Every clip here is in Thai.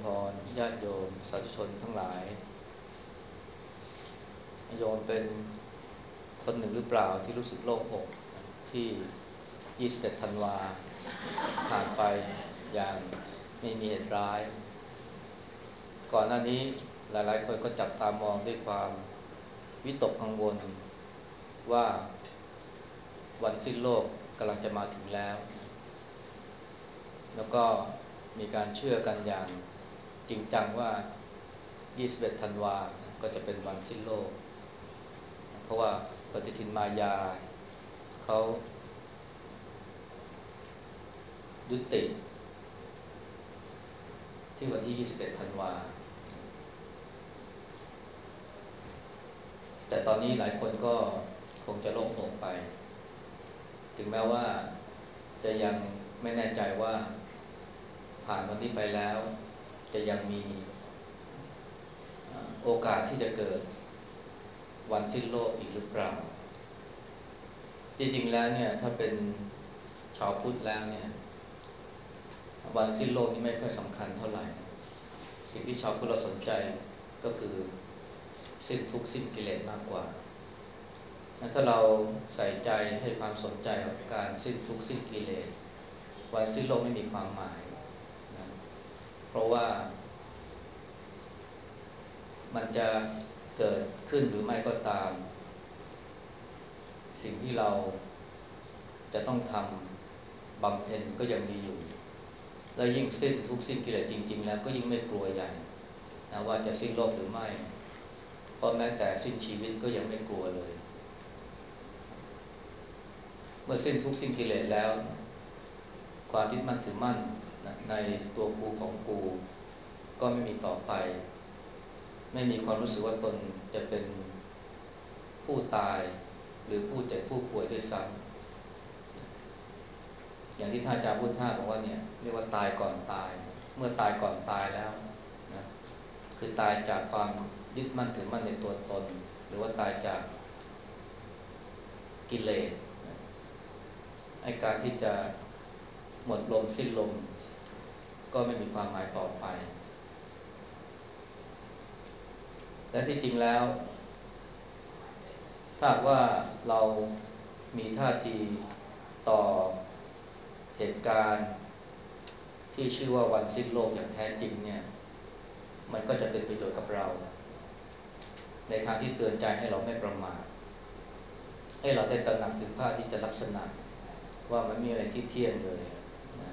พรญาติโยมสาธุชนทั้งหลายโยมเป็นคนหนึ่งหรือเปล่าที่รู้สึกโล่งอกที่21ธันวาผ่านไปอย่างไม่มีเหตุร้ายก่อนหน้านี้หลายๆคนก็จับตามองด้วยความวิตกกังวลว่าวันสิ้นโลกกำลังจะมาถึงแล้วแล้วก็มีการเชื่อกันอย่างจริงจังว่า21ธันวาก็จะเป็นวันสิ้นโลกเพราะว่าปฏิทินมายาเขายุติที่วันที่21ธันวาแต่ตอนนี้หลายคนก็คงจะโล่งอกไปถึงแม้ว่าจะยังไม่แน่ใจว่าผ่านวันนี้ไปแล้วจะยังมีโอกาสที่จะเกิดวันสิ้นโลกอีกหรือเปล่าจริงๆแล้วเนี่ยถ้าเป็นชาวพุทธแล้วเนี่ยวันสิ้นโลกนี้ไม่ค่อยสำคัญเท่าไหร่สิ่งที่ชาวพุทธเราสนใจก็คือสิ้นทุกข์สิ้นกิเลสมากกว่าถ้าเราใส่ใจให้ความสนใจกับการสิ้นทุกข์สิ้นกิเลสวันสิ้นโลกไม่มีความหมายนะเพราะว่ามันจะเกิดขึ้นหรือไม่ก็ตามสิ่งที่เราจะต้องทำบำเพ็ญก็ยังมีอยู่และยิ่งสิ้นทุกข์สิ้นกิเลสจริงๆแล้วก็ยิ่งไม่กลัวใหญ่นะว่าจะสิ้นโลกหรือไม่เพราะแม้แต่สิ้นชีวิตก็ยังไม่กลัวเลยเมื่อสิ้นทุกข์สิ้นกิเลสแล้วความยึดมั่นถือมั่นในตัวกูของกูก็ไม่มีต่อไปไม่มีความรู้สึกว่าตนจะเป็นผู้ตายหรือผู้เจ็บผู้ป่วยด้วยซ้ำอย่างที่ท่านอาจารย์พุทธาบอกว่าเนี่ยเรียกว่าตายก่อนตายเมื่อตายก่อนตายแล้วนะคือตายจากความยึดมั่นถือมั่นในตัวตนหรือว่าตายจากกิเลสไอ้การที่จะหมดลมสิ้นลมก็ไม่มีความหมายต่อไปและที่จริงแล้วถ้าว่าเรามีท่าทีต่อเหตุการณ์ที่ชื่อว่าวันสิ้นโลกอย่างแท้จริงเนี่ยมันก็จะเป็นประโยชน์กับเราในทางที่เตือนใจให้เราไม่ประมาทให้เราได้ตระหนักถึงภาพที่จะลักษณะว่ามันมีอะไรที่เที่ยงเลยนะ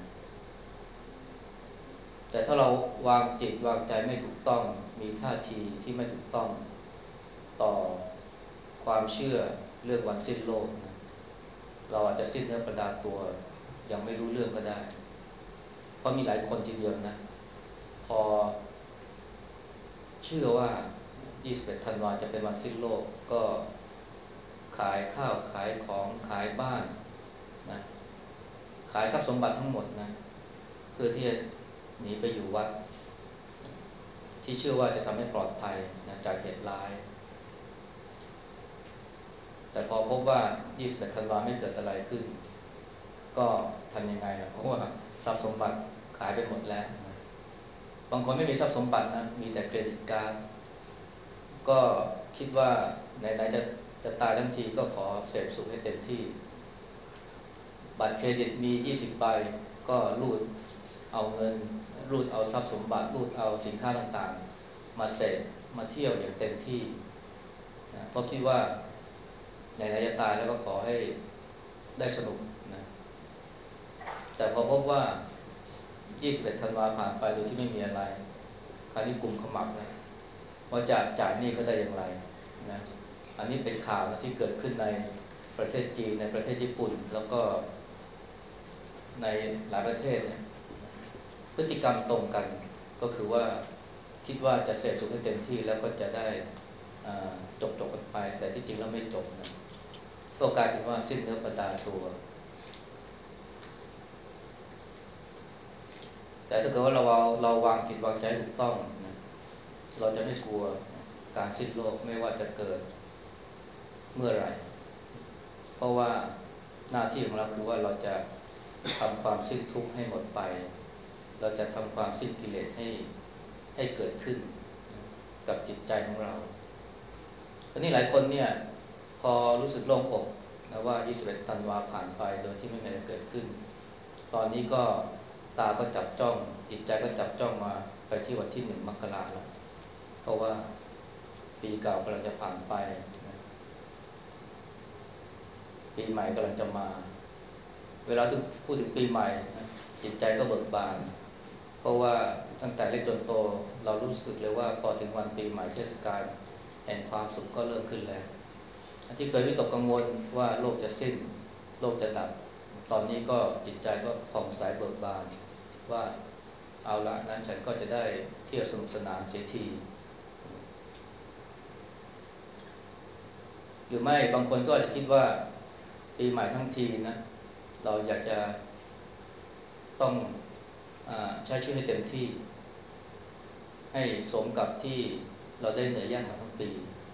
แต่ถ้าเราวางจิตวางใจไม่ถูกต้องมีท่าทีที่ไม่ถูกต้องต่อความเชื่อเรื่องวันสิ้นโลกนะเราอาจจะสิ้นเนื้อประดาตัวยังไม่รู้เรื่องก็ได้เพราะมีหลายคนทีเดียวนะพอเชื่อว่า21ธันวาจะเป็นวันสิ้นโลกก็ขายข้าวขายของขายบ้านนะขายทรัพย์สมบัติทั้งหมดนะเพื่อที่จะหนีไปอยู่วัดที่เชื่อว่าจะทำให้ปลอดภัยนะจากเหตุร้ายแต่พอพบว่า21ธันวาไม่เกิดอะไรขึ้นก็ทำยังไงล่ะเพราะว่าทรัพย์สมบัติขายไปหมดแล้วนะบางคนไม่มีทรัพย์สมบัตินะมีแต่เครดิตการ์ดก็คิดว่าไหนๆจะตายทั้งทีก็ขอเสพสุขให้เต็มที่บัตรเครดิตมี20ใบก็รูดเอาเงินรูดเอาทรัพย์สมบัติรูดเอาสินค้าต่างๆมาเสพมาเที่ยวอย่างเต็มที่นะเพราะคิดว่าไหนๆจะตายแล้วก็ขอให้ได้สนุกนะแต่พอพบว่า21ธันวาผ่านไปโดยที่ไม่มีอะไรคราวนี้กลุ่มขมับนะว่าจะจ่ายหนี้เขาได้อย่างไรนะอันนี้เป็นข่าวนะที่เกิดขึ้นในประเทศจีนในประเทศญี่ปุ่นแล้วก็ในหลายประเทศเนี่ยพฤติกรรมตรงกันก็คือว่าคิดว่าจะเสพสุขให้เต็มที่แล้วก็จะได้จบกันไปแต่ที่จริงแล้วไม่จบนะก็กลายเป็นว่าสิ้นเนื้อประดาตัวแต่ถ้าเกิดว่าเราวางจิตวางใจถูกต้องนะเราจะไม่กลัวการสิ้นโลกไม่ว่าจะเกิดเมื่อไหร่เพราะว่าหน้าที่ของเราคือว่าเราจะทำความสิ้นทุกข์ให้หมดไปเราจะทำความสิ้นกิเลสให้ให้เกิดขึ้นกับจิตใจของเราทีนี้หลายคนเนี่ยพอรู้สึกโล่งอกนะว่า21ธันวาผ่านไปโดยที่ไม่มีอะไรเกิดขึ้นตอนนี้ก็ตาก็จับจ้องจิตใจก็จับจ้องมาไปที่วันที่1 มกราคมแล้วเพราะว่าปีเก่ากำลังจะผ่านไปนะปีใหม่กำลังจะมาเวลาพูดถึงปีใหม่นะจิตใจก็เบิกบานเพราะว่าตั้งแต่เล็กจนโตเรารู้สึกเลยว่าพอถึงวันปีใหม่เทศกาลแห่งความสุขก็เริ่มขึ้นแล้วที่เคยวิตกกังวลว่าโลกจะสิ้นโลกจะดับตอนนี้ก็จิตใจก็ผ่องใสเบิกบานว่าเอาละนั้นฉันก็จะได้เที่ยวสนุกสนานเสียทีหรือไม่บางคนก็อาจจะคิดว่าปีใหม่ทั้งทีนะเราอยากจะต้องใช้ชีวิตให้เต็มที่ให้สมกับที่เราได้เหนื่อยยากมาทั้งปี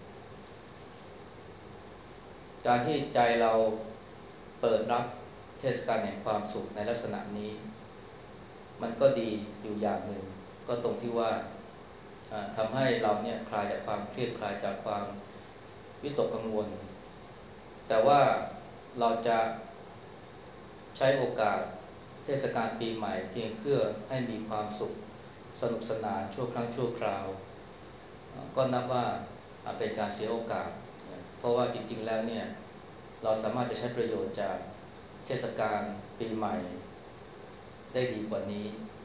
การที่ใจเราเปิดรับเทศกาลแห่งความสุขในลักษณะนี้มันก็ดีอยู่อย่างหนึ่งก็ตรงที่ว่าทำให้เราเนี่ยคลายจากความเครียดคลายจากความวิตกกังวลแต่ว่าเราจะใช้โอกาสเทศกาลปีใหม่เพียงเพื่อให้มีความสุขสนุกสนานชั่วครั้งชั่วคราวก็นับว่าเป็นการเสียโอกาสเพราะว่าจริงๆแล้วเนี่ยเราสามารถจะใช้ประโยชน์จากเทศกาลปีใหม่ได้ดีกว่านี้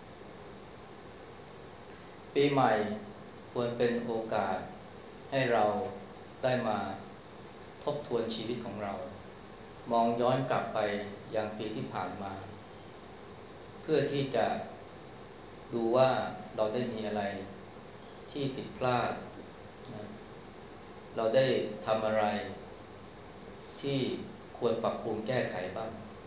ปีใหม่ควรเป็นโอกาสให้เราได้มาทบทวนชีวิตของเรามองย้อนกลับไปยังปีที่ผ่านมาเพื่อที่จะดูว่าเราได้มีอะไรที่ผิดพลาดนะเราได้ทำอะไรที่ควรปรับปรุงแก้ไขบ้าง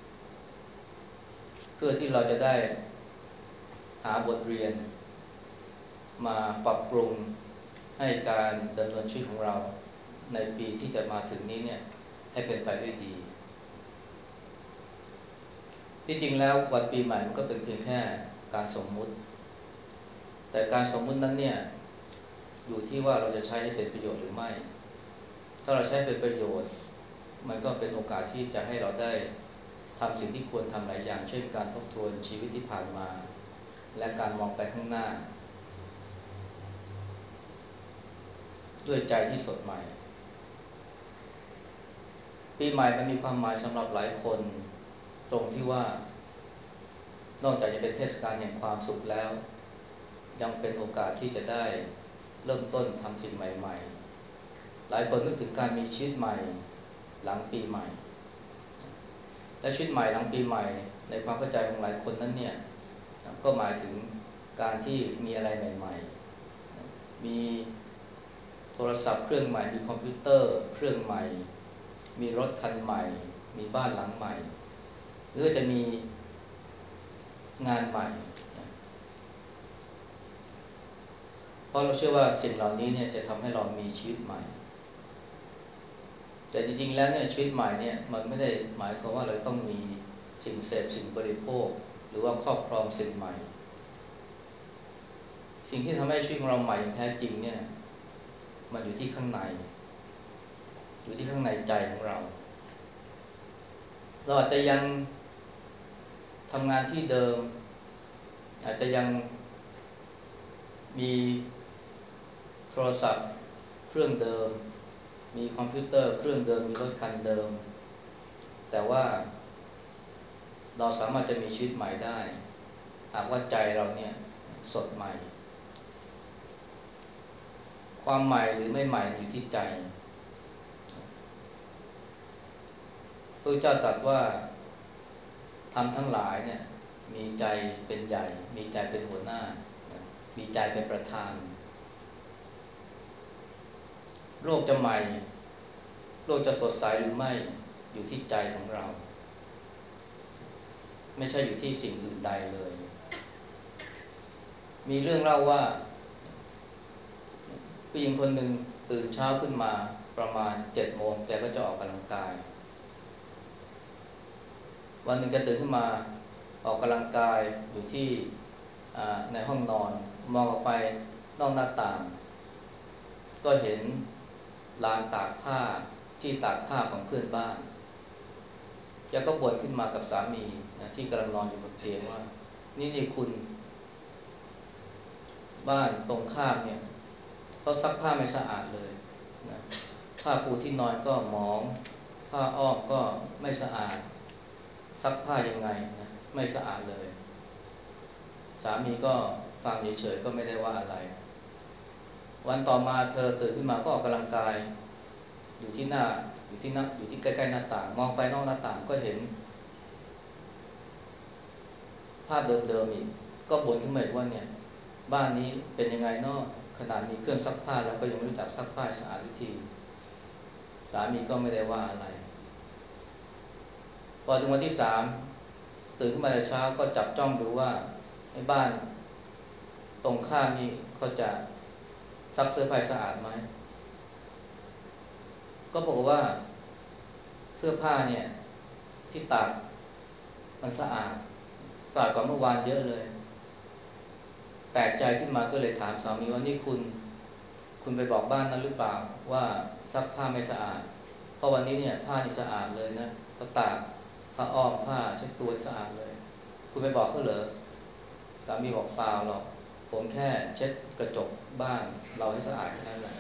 เพื่อที่เราจะได้หาบทเรียนมาปรับปรุงให้การดำเนินชีวิตของเราในปีที่จะมาถึงนี้เนี่ยให้เป็นไปด้วยดีที่จริงแล้ววันปีใหม่มันก็เป็นเพียงแค่การสมมุติแต่การสมมุตินั้นเนี่ยอยู่ที่ว่าเราจะใช้ให้เป็นประโยชน์หรือไม่ถ้าเราใช้เป็นประโยชน์มันก็เป็นโอกาสที่จะให้เราได้ทำสิ่งที่ควรทำหลายอย่างเช่นการทบทวนชีวิตที่ผ่านมาและการมองไปข้างหน้าด้วยใจที่สดใหม่ปีใหม่มันมีความหมายสำหรับหลายคนตรงที่ว่านอกจากจะเป็นเทศกาลแห่งความสุขแล้วยังเป็นโอกาสที่จะได้เริ่มต้นทำสิ่งใหม่ๆหลายคนนึกถึงการมีชีวิตใหม่หลังปีใหม่และชีวิตใหม่หลังปีใหม่ในความเข้าใจของหลายคนนั้นเนี่ยก็หมายถึงการที่มีอะไรใหม่ๆมีโทรศัพท์เครื่องใหม่มีคอมพิวเตอร์เครื่องใหม่มีรถคันใหม่มีบ้านหลังใหม่หรือจะมีงานใหม่เพราะเราเชื่อว่าสิ่งเหล่านี้เนี่ยจะทำให้เรามีชีวิตใหม่แต่จริงๆแล้วเนี่ยชีวิตใหม่เนี่ยมันไม่ได้หมายความว่าเราต้องมีสิ่งเสพสิ่งบริโภคหรือว่าครอบครองสิ่งใหม่สิ่งที่ทำให้ชีวิตของเราใหม่อย่างแท้จริงเนี่ยมันอยู่ที่ข้างในอยู่ที่ข้างในใจของเราเราอาจจะยังทำงานที่เดิมอาจจะยังมีโทรศัพท์เครื่องเดิมมีคอมพิวเตอร์เครื่องเดิมมีรถคันเดิมแต่ว่าเราสามารถจะมีชีวิตใหม่ได้หากว่าใจเราเนี่ยสดใหม่ความใหม่หรือไม่ใหม่อยู่ที่ใจพระเจ้าตรัสว่าทำทั้งหลายเนี่ยมีใจเป็นใหญ่มีใจเป็นหัวหน้ามีใจเป็นประธานโลกจะใหม่โลกจะสดใสหรือไม่อยู่ที่ใจของเราไม่ใช่อยู่ที่สิ่งอื่นใดเลยมีเรื่องเล่าว่าผู้หญิงคนหนึ่งตื่นเช้าขึ้นมาประมาณ7 โมงแกก็จะออกกำลังกายวันหนึ่งแกตื่นขึ้นมาออกกำลังกายอยู่ที่ในห้องนอนมองออกไปนอกหน้าต่างก็เห็นลานตากผ้าที่ตากผ้าของเพื่อนบ้านแกก็บ่นขึ้นมากับสามีนะที่กำลังนอนอยู่บนเตียงว่านี่คุณบ้านตรงข้ามเนี่ยเขาซักผ้าไม่สะอาดเลยนะผ้าปูที่นอนก็หมองผ้าอ้อมก็ไม่สะอาดซักผ้ายังไงนะไม่สะอาดเลยสามีก็ฟังเฉยๆก็ไม่ได้ว่าอะไรวันต่อมาเธอตื่นขึ้นมาก็ออกกำลังกายอยู่ที่หน้าอยู่ที่ใกล้ๆหน้าต่างมองไปนอกหน้าต่างก็เห็นภาพเดิมๆอีกก็บ่นขึ้นมาอีกว่าเนี่ยบ้านนี้เป็นยังไงเนาะขนาดมีเครื่องซักผ้าแล้วก็ยังไม่รู้จักซักผ้าสะอาดทุกทีสามีก็ไม่ได้ว่าอะไรพอถึงวันที่สามตื่นขึ้นมาในเช้าก็จับจ้องดูว่าในบ้านตรงข้ามนี่เขาจะซักเสื้อผ้าสะอาดไหมก็บอกว่าเสื้อผ้าเนี่ยที่ตากมันสะอาดกว่าเมื่อวานเยอะเลยแปลกใจขึ้นมาก็เลยถามสามีว่านี่คุณไปบอกบ้านนั้นหรือเปล่าว่าซักผ้าไม่สะอาดเพราะวันนี้เนี่ยผ้านี่สะอาดเลยนะเขาตากผ้าอ้อมผ้าเช็ดตัวสะอาดเลยคุณไปบอกเขาเหรอสามีบอกเปล่าหรอกผมแค่เช็ดกระจกบ้านเราให้สะอาดแค่นั้นแหละ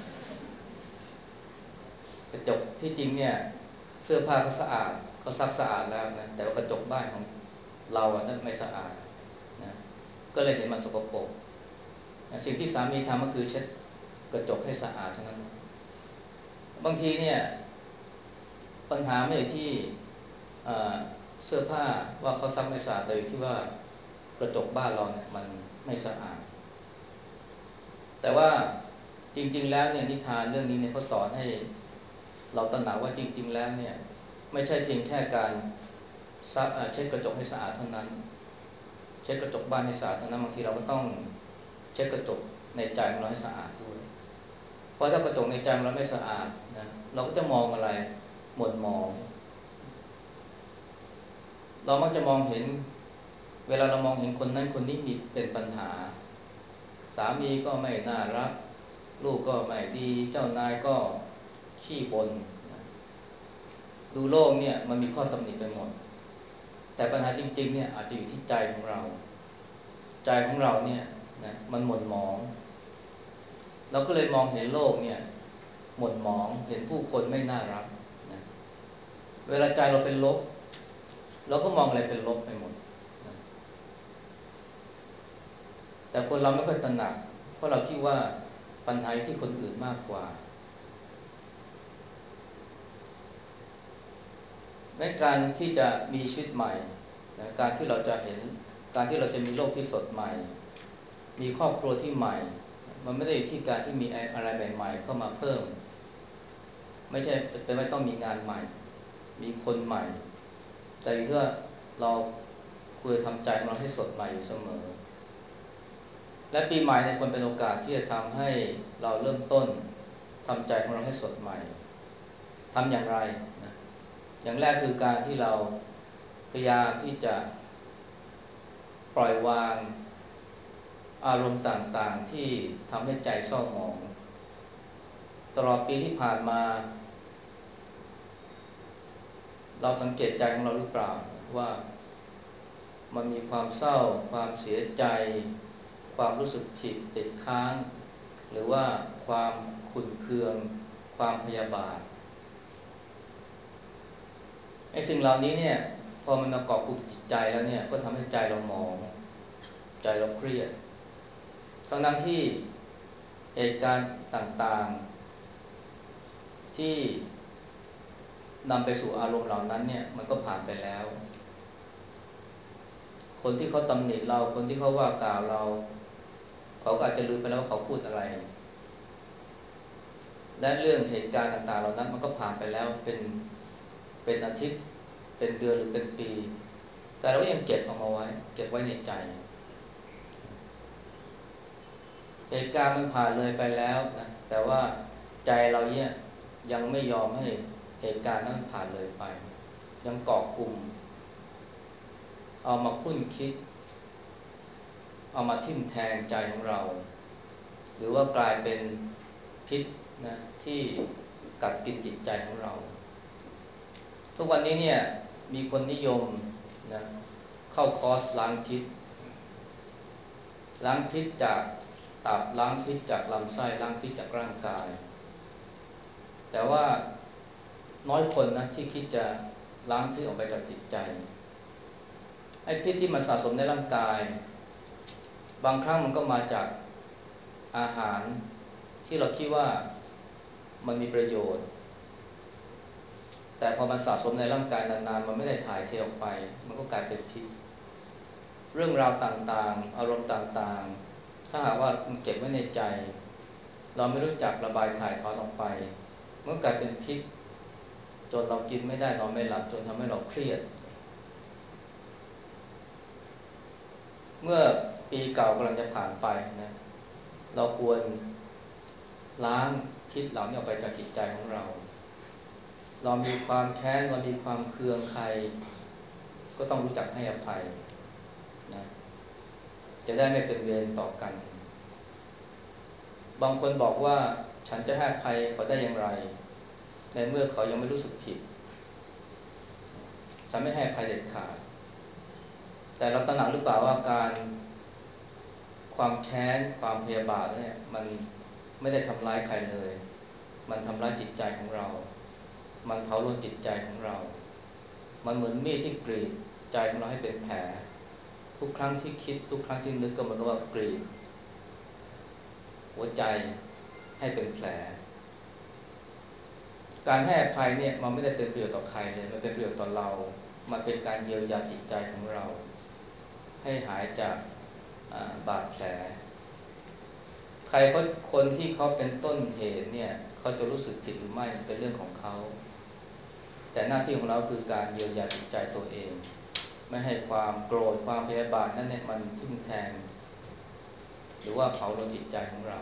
กระจกที่จริงเนี่ยเสื้อผ้าเขาสะอาดเขาซักสะอาดแล้วนะแต่ว่ากระจกบ้านของเราอ่ะนั้นไม่สะอาดนะก็เลยเห็นมันสกปรกสิ่งที่สามีทำก็คือเช็ดกระจกให้สะอาดเท่านั้นบางทีเนี่ยปัญหาไม่อยู่ที่เสื้อผ้าว่าเขาซักไม่สะอาดแต่อยู่ที่ว่ากระจกบ้านเราเนี่ยมันไม่สะอาดแต่ว่าจริงๆแล้วเนี่ยนิทานเรื่องนี้เนี่ยเขาสอนให้เราตระหนักว่าจริงๆแล้วเนี่ยไม่ใช่เพียงแค่การเช็ดกระจกให้สะอาดเท่านั้นเช็ดกระจกบ้านให้สะอาดเท่านั้นบางทีเราก็ต้องเช็ดกระจกในใจของเราให้สะอาดด้วยเพราะถ้ากระจกในใจเราไม่สะอาดนะเราก็จะมองอะไรหม่นหมองเรามักจะมองเห็นเวลาเรามองเห็นคนนั้นคนนี้มีเป็นปัญหาสามีก็ไม่น่ารักลูกก็ไม่ดีเจ้านายก็ขี้บ่นดูโลกเนี่ยมันมีข้อตำหนิไปหมดแต่ปัญหาจริงๆเนี่ยอาจจะอยู่ที่ใจของเราใจของเราเนี่ยนะมันหม่นหมองเราก็เลยมองเห็นโลกเนี่ยหม่นหมองเห็นผู้คนไม่น่ารักนะเวลาใจเราเป็นลบเราก็มองอะไรเป็นลบไปหมดนะแต่คนเราไม่ค่อยตระหนักเพราะเราคิดว่าปัญหาอยู่ที่คนอื่นมากกว่าในการที่จะมีชีวิตใหม่นะการที่เราจะเห็นการที่เราจะมีโลกที่สดใหม่มีครอบครัวที่ใหม่มันไม่ได้อยู่ที่การที่มีอะไรใหม่ๆเข้ามาเพิ่มไม่ใช่แต่ไม่ต้องมีงานใหม่มีคนใหม่แต่เพื่อเราควรทำใจของเราให้สดใหม่อยู่เสมอและปีใหม่ในควรเป็นโอกาสที่จะทำให้เราเริ่มต้นทำใจของเราให้สดใหม่ทำอย่างไรนะอย่างแรกคือการที่เราพยายามที่จะปล่อยวางอารมณ์ต่างๆที่ทำให้ใจเศร้าหมองตลอดปีที่ผ่านมาเราสังเกตใจของเราหรือเปล่าว่ามันมีความเศร้าความเสียใจความรู้สึกผิดติดค้างหรือว่าความขุ่นเคืองความพยาบาทไอ้สิ่งเหล่านี้เนี่ยพอมันมาเกาะกลุ่มจิตใจแล้วเนี่ยก็ทำให้ใจเราหมองใจเราเครียดทั้งที่เหตุการณ์ต่างๆที่นำไปสู่อารมณ์เหล่านั้นเนี่ยมันก็ผ่านไปแล้วคนที่เขาตำหนิเราคนที่เขาว่ากล่าวเราเขาก็อาจจะลืมไปแล้วว่าเขาพูดอะไรและเรื่องเหตุการณ์ต่างๆเหล่านั้นมันก็ผ่านไปแล้วเป็นอาทิตย์เป็นเดือนหรือเป็นปีแต่เราก็ยังเก็บเอามาไว้เก็บไว้ในใจเหตุการณ์มันผ่านเลยไปแล้วนะแต่ว่าใจเราเนี่ยยังไม่ยอมให้เหตุการณ์นั้นผ่านเลยไปยังเกาะกลุ่มเอามาคุ้นคิดเอามาทิ่มแทงใจของเราหรือว่ากลายเป็นพิษนะที่กัดกินจิตใจของเราทุกวันนี้เนี่ยมีคนนิยมนะเข้าคอร์สล้างพิษจากตับล้างพิษจากลำไส้ล้างพิษจากร่างกายแต่ว่าน้อยคนนะที่คิดจะล้างพิษออกไปจากจิตใจไอ้พิษที่มันสะสมในร่างกายบางครั้งมันก็มาจากอาหารที่เราคิดว่ามันมีประโยชน์แต่พอมันสะสมในร่างกายนานๆมันไม่ได้ถ่ายเทออกไปมันก็กลายเป็นพิษเรื่องราวต่างๆอารมณ์ต่างๆถ้าหากว่ามันเก็บไว้ในใจเราไม่รู้จักระบายถ่ายถอนออกไปมันก็กลายเป็นพิษจนเรากินไม่ได้นอนไม่หลับจนทำให้เราเครียดเมื่อปีเก่ากำลังจะผ่านไปนะเราควรล้างพิษเหล่านี้ออกไปจากจิตใจของเราเรามีความแค้นเรามีความเคืองใครก็ต้องรู้จักให้อภัยนะจะได้ไม่เป็นเวรต่อกันบางคนบอกว่าฉันจะให้อภัยเขาได้อย่างไรในเมื่อเขายังไม่รู้สึกผิดฉันไม่ให้อภัยเด็ดขาดแต่เราตระหนักหรือเปล่าว่าการความแค้นความพยาบาทเนี่ยมันไม่ได้ทำร้ายใครเลยมันทำร้ายจิตใจของเรามันเผาลนจิตใจของเรามันเหมือนมีดที่กรีดใจของเราให้เป็นแผลทุกครั้งที่คิดทุกครั้งที่นึกก็เหมือนกับว่ากรีดหัวใจให้เป็นแผลการให้อภัยเนี่ยมันไม่ได้เป็นประโยชน์ต่อใครเลยมันเป็นประโยชน์ต่อเรามันเป็นการเยียวยาจิตใจของเราให้หายจากบาดแผลใครก็คนที่เขาเป็นต้นเหตุเนี่ยเขาจะรู้สึกผิดหรือไม่เป็นเรื่องของเขาแต่หน้าที่ของเราคือการเยียวยาจิตใจตัวเองไม่ให้ความโกรธความพยาบาทนั่นเนี่ยมันทิ่มแทงหรือว่าเผาลนจิตใจของเรา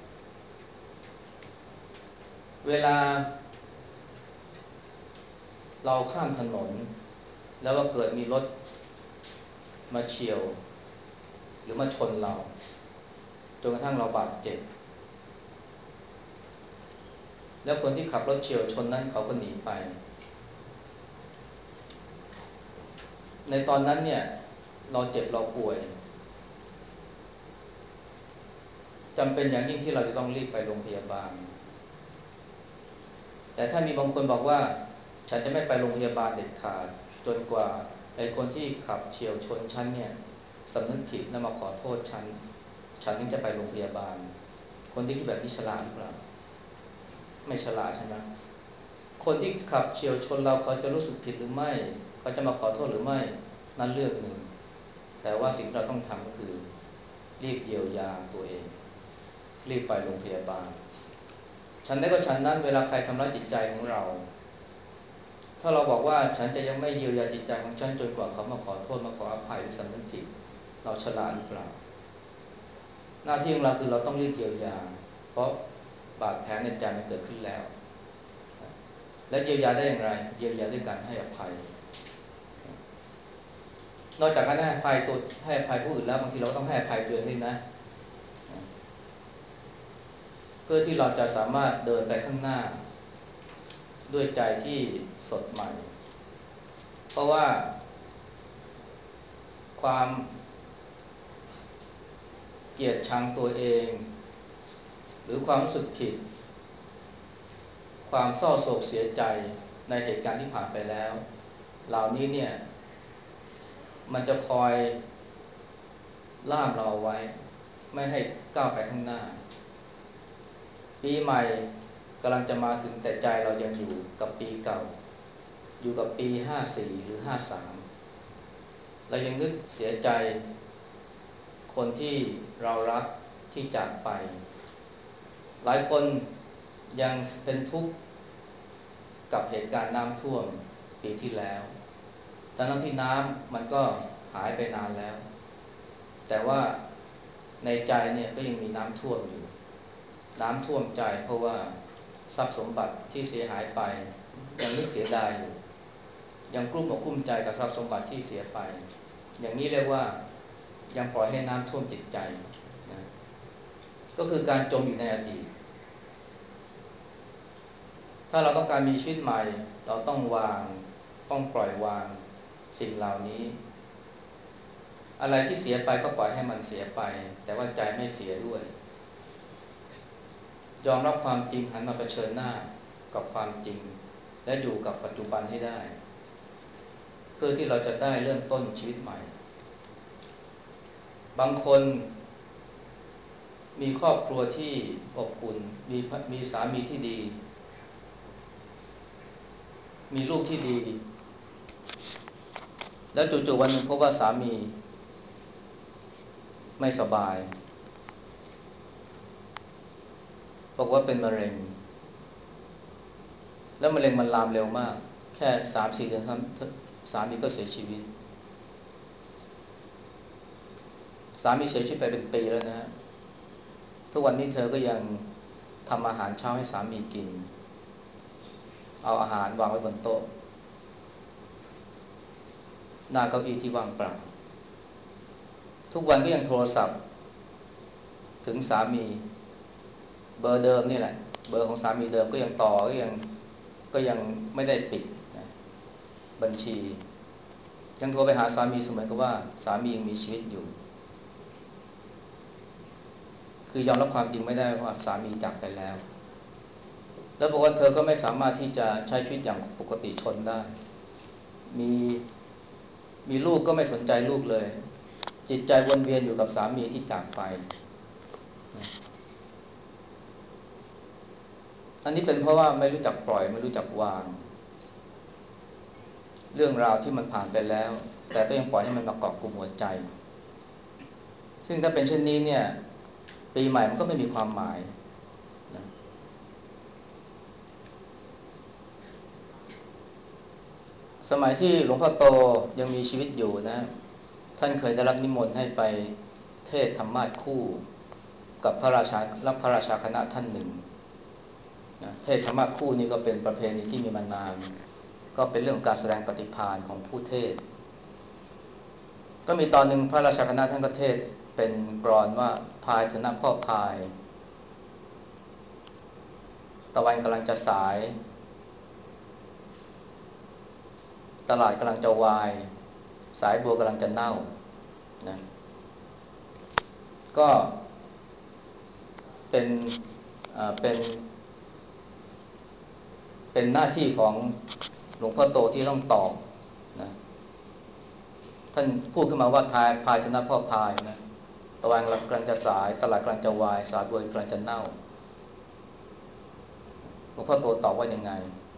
เวลาเราข้ามถนนแล้วว่าเกิดมีรถมาเฉี่ยวหรือมาชนเราจนกระทั่งเราบาดเจ็บแล้วคนที่ขับรถเฉี่ยวชนนั้นเขาก็หนีไปในตอนนั้นเนี่ยเราเจ็บเราป่วยจำเป็นอย่างยิ่งที่เราจะต้องรีบไปโรงพยาบาลแต่ถ้ามีบางคนบอกว่าฉันจะไม่ไปโรงพยาบาลเด็ดขาดจนกว่าไอ้คนที่ขับเฉี่ยวชนฉันเนี่ยสำนึกผิดแล้วมาขอโทษฉันถึงจะไปโรงพยาบาลคนที่คิดแบบนี้ฉลาดหรือเปล่าไม่ฉลาดใช่ไหมคนที่ขับเฉี่ยวชนเราเขาจะรู้สึกผิดหรือไม่เขาจะมาขอโทษหรือไม่นั่นเรื่องหนึ่งแต่ว่าสิ่งที่เราต้องทำก็คือรีบเยียวยาตัวเองรีบไปโรงพยาบาลฉันได้ก็ฉันนั้นเวลาใครทำร้ายจิตใจของเราถ้าเราบอกว่าฉันจะยังไม่เยียวยาจิตใจของฉันจนกว่าเขามาขอโทษมาขออภัยหรือสำนึกผิดเราฉลาดหรือเปล่าหน้าที่ของเราคือเราต้องรีบเยียวยาเพราะบาดแผลในใจมันเกิดขึ้นแล้วและเยียวยาได้อย่างไรเยียวยาด้วยการให้อภัยนอกจากการให้อภัยตัวให้อภัยผู้อื่นแล้วบางทีเราต้องให้อภัยตัวเองด้วยนะเพื่อที่เราจะสามารถเดินไปข้างหน้าด้วยใจที่สดใหม่เพราะว่าความเกลียดชังตัวเองหรือความรู้สึกผิดความเศร้าโศกเสียใจในเหตุการณ์ที่ผ่านไปแล้วเหล่านี้เนี่ยมันจะคอยล่ามเราเอาไว้ไม่ให้ก้าวไปข้างหน้าปีใหม่กำลังจะมาถึงแต่ใจเรายังอยู่กับปีเก่าอยู่กับปี54หรือ53เรายังนึกเสียใจคนที่เรารักที่จากไปหลายคนยังเป็นทุกข์กับเหตุการณ์น้ำท่วมปีที่แล้วทั้งที่น้ำมันก็หายไปนานแล้วแต่ว่าในใจเนี่ยก็ยังมีน้ำท่วมอยู่น้ำท่วมใจเพราะว่าทรัพย์สมบัติที่เสียหายไปยังนึกเสียดายอยู่ยังกลุ้มอกกลุ้มใจกับทรัพย์สมบัติที่เสียไปอย่างนี้เรียกว่ายังปล่อยให้น้ำท่วมจิตใจนะก็คือการจมอยู่ในอดีตถ้าเราต้องการมีชีวิตใหม่เราต้องวางต้องปล่อยวางสิ่งเหล่านี้อะไรที่เสียไปก็ปล่อยให้มันเสียไปแต่ว่าใจไม่เสียด้วยยอมรับความจริงหันมาเผชิญหน้ากับความจริงและอยู่กับปัจจุบันให้ได้เพื่อที่เราจะได้เริ่มต้นชีวิตใหม่บางคนมีครอบครัวที่อบอุ่นมีสามีที่ดีมีลูกที่ดีแล้วจู่ๆวันหนึ่งพบว่าสามีไม่สบายบอกว่าเป็นมะเร็งแล้วมะเร็งมันลามเร็วมากแค่3-4 เดือนสามีก็เสียชีวิตสามีเสียชีวิตไปเป็นปีแล้วนะทุกวันนี้เธอก็ยังทำอาหารเช้าให้สามีกินเอาอาหารวางไว้บนโต๊ะหน้าเก้าอี้ที่ว่างเปล่าทุกวันก็ยังโทรศัพท์ถึงสามีเบอร์เดิมนี่แหละเบอร์ของสามีเดิมก็ยังต่อก็ยังไม่ได้ปิดนะบัญชียังโทรไปหาสามีเสมือนกับว่าสามียังมีชีวิตอยู่คือยอมรับความจริงไม่ได้ว่าสามีจากไปแล้วแล้วบอกว่าเธอก็ไม่สามารถที่จะใช้ชีวิตอย่างปกติชนได้มีมีลูกก็ไม่สนใจลูกเลยจิตใจวนเวียนอยู่กับสามีที่จากไปอันนี้เป็นเพราะว่าไม่รู้จักปล่อยไม่รู้จักวางเรื่องราวที่มันผ่านไปแล้วแต่ก็ยังปล่อยให้มันมาเกาะกลุ่มหัวใจซึ่งถ้าเป็นเช่นนี้เนี่ยปีใหม่มันก็ไม่มีความหมายนะสมัยที่หลวงพ่อโตยังมีชีวิตอยู่นะท่านเคยได้รับนิมนต์ให้ไปเทศน์ธรรมาสน์คู่กับพระราชาคณะท่านหนึ่งนะเทศน์ธรรมาสน์คู่นี่ก็เป็นประเพณีที่มีมานานก็เป็นเรื่องการแสดงปฏิภาณของผู้เทศน์ก็มีตอนหนึ่งพระราชาคณะท่านก็เทศน์เป็นกลอนว่าพายเถอะนะพ่อพายตะวันกำลังจะสายตลาดกำลังจะวายสายบัวกำลังจะเน่านะก็เป็นเป็นเป็นหน้าที่ของหลวงพ่อโตที่ต้องตอบนะท่านพูดขึ้นมาว่าพายชนะพ่อพายนะตะวันกำลังจะสายตลาดกำลังจะวายสายบัวกำลังจะเน่าหลวงพ่อโตตอบว่ายังไง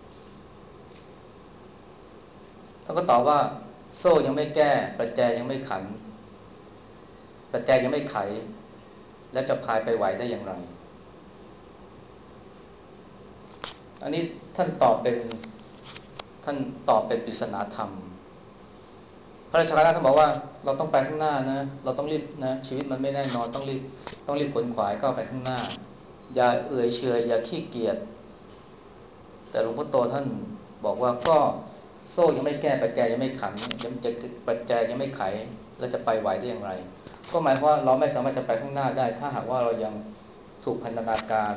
ท่านก็ตอบว่าโซ่ยังไม่แก้ประแจยังไม่ขันประแจยังไม่ไขแล้วจะพายไปไหวได้อย่างไรอันนี้ท่านตอบเป็นท่านตอบเป็นปริศนาธรรมพระราชาคณะท่านบอกว่าเราต้องไปข้างหน้านะเราต้องรีบนะชีวิตมันไม่แน่นอนต้องรีบขวนขวายก้าวไปข้างหน้าอย่าเอื่อยเฉยอย่าขี้เกียจแต่หลวงพ่อโตท่านบอกว่าก็โซ่ยังไม่แก้ปัจจัยยังไม่ขันยังจะปัจจัยยังไม่ไขเราจะไปไหวได้อย่างไรก็หมายความว่าเราไม่สามารถจะไปข้างหน้าได้ถ้าหากว่าเรายังถูกพันธนาการ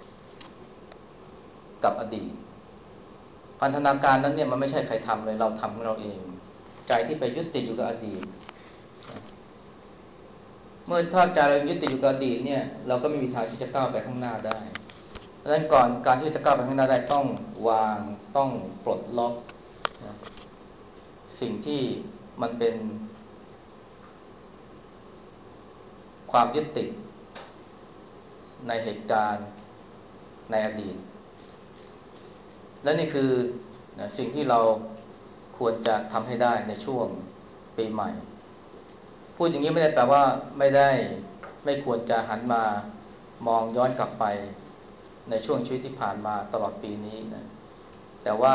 กับอดีตพันธนาการนั้นเนี่ยมันไม่ใช่ใครทำเลยเราทำของเราเองใจที่ไปยึดติดอยู่กับอดีตเมื่อถ้าใจเรายึดติดอยู่กับอดีตเนี่ยเราก็ไม่มีทางที่จะก้าวไปข้างหน้าได้เพราะฉะนั้นก่อนการที่จะก้าวไปข้างหน้าได้ต้องวางต้องปลดล็อกนะสิ่งที่มันเป็นความยึดติดในเหตุการณ์ในอดีตและนี่คือนะสิ่งที่เราควรจะทำให้ได้ในช่วงปีใหม่พูดอย่างนี้ไม่ได้แปลว่าไม่ควรจะหันมามองย้อนกลับไปในช่วงชีวิตที่ผ่านมาตลอดปีนี้นะแต่ว่า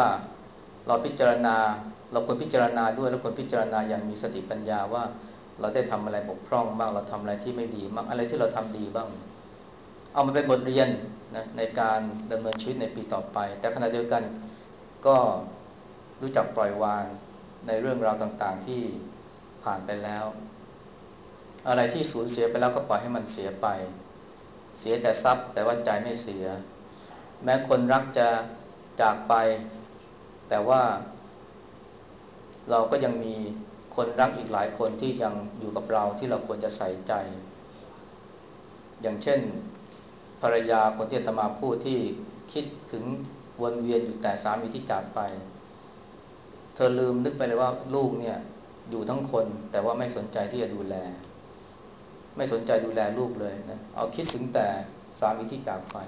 เราควรพิจารณาด้วยและควรพิจารณาอย่างมีสติปัญญาว่าเราได้ทำอะไรบกพร่องบ้างเราทำอะไรที่ไม่ดีบ้างอะไรที่เราทำดีบ้างเอามาเป็นบทเรียนนะในการดำเนินชีวิตในปีต่อไปแต่ขณะเดียวกันก็รู้จักปล่อยวางในเรื่องราวต่างๆที่ผ่านไปแล้วอะไรที่สูญเสียไปแล้วก็ปล่อยให้มันเสียไปเสียแต่ทรัพย์แต่ว่าใจไม่เสียแม้คนรักจะจากไปแต่ว่าเราก็ยังมีคนรักอีกหลายคนที่ยังอยู่กับเราที่เราควรจะใส่ใจอย่างเช่นภรรยาคนที่อาตมาพูดที่คิดถึงวนเวียนอยู่แต่สามีที่จากไปเธอลืมนึกไปเลยว่าลูกเนี่ยอยู่ทั้งคนแต่ว่าไม่สนใจที่จะดูแลไม่สนใจดูแลลูกเลยนะเอาคิดถึงแต่สามีที่จากไป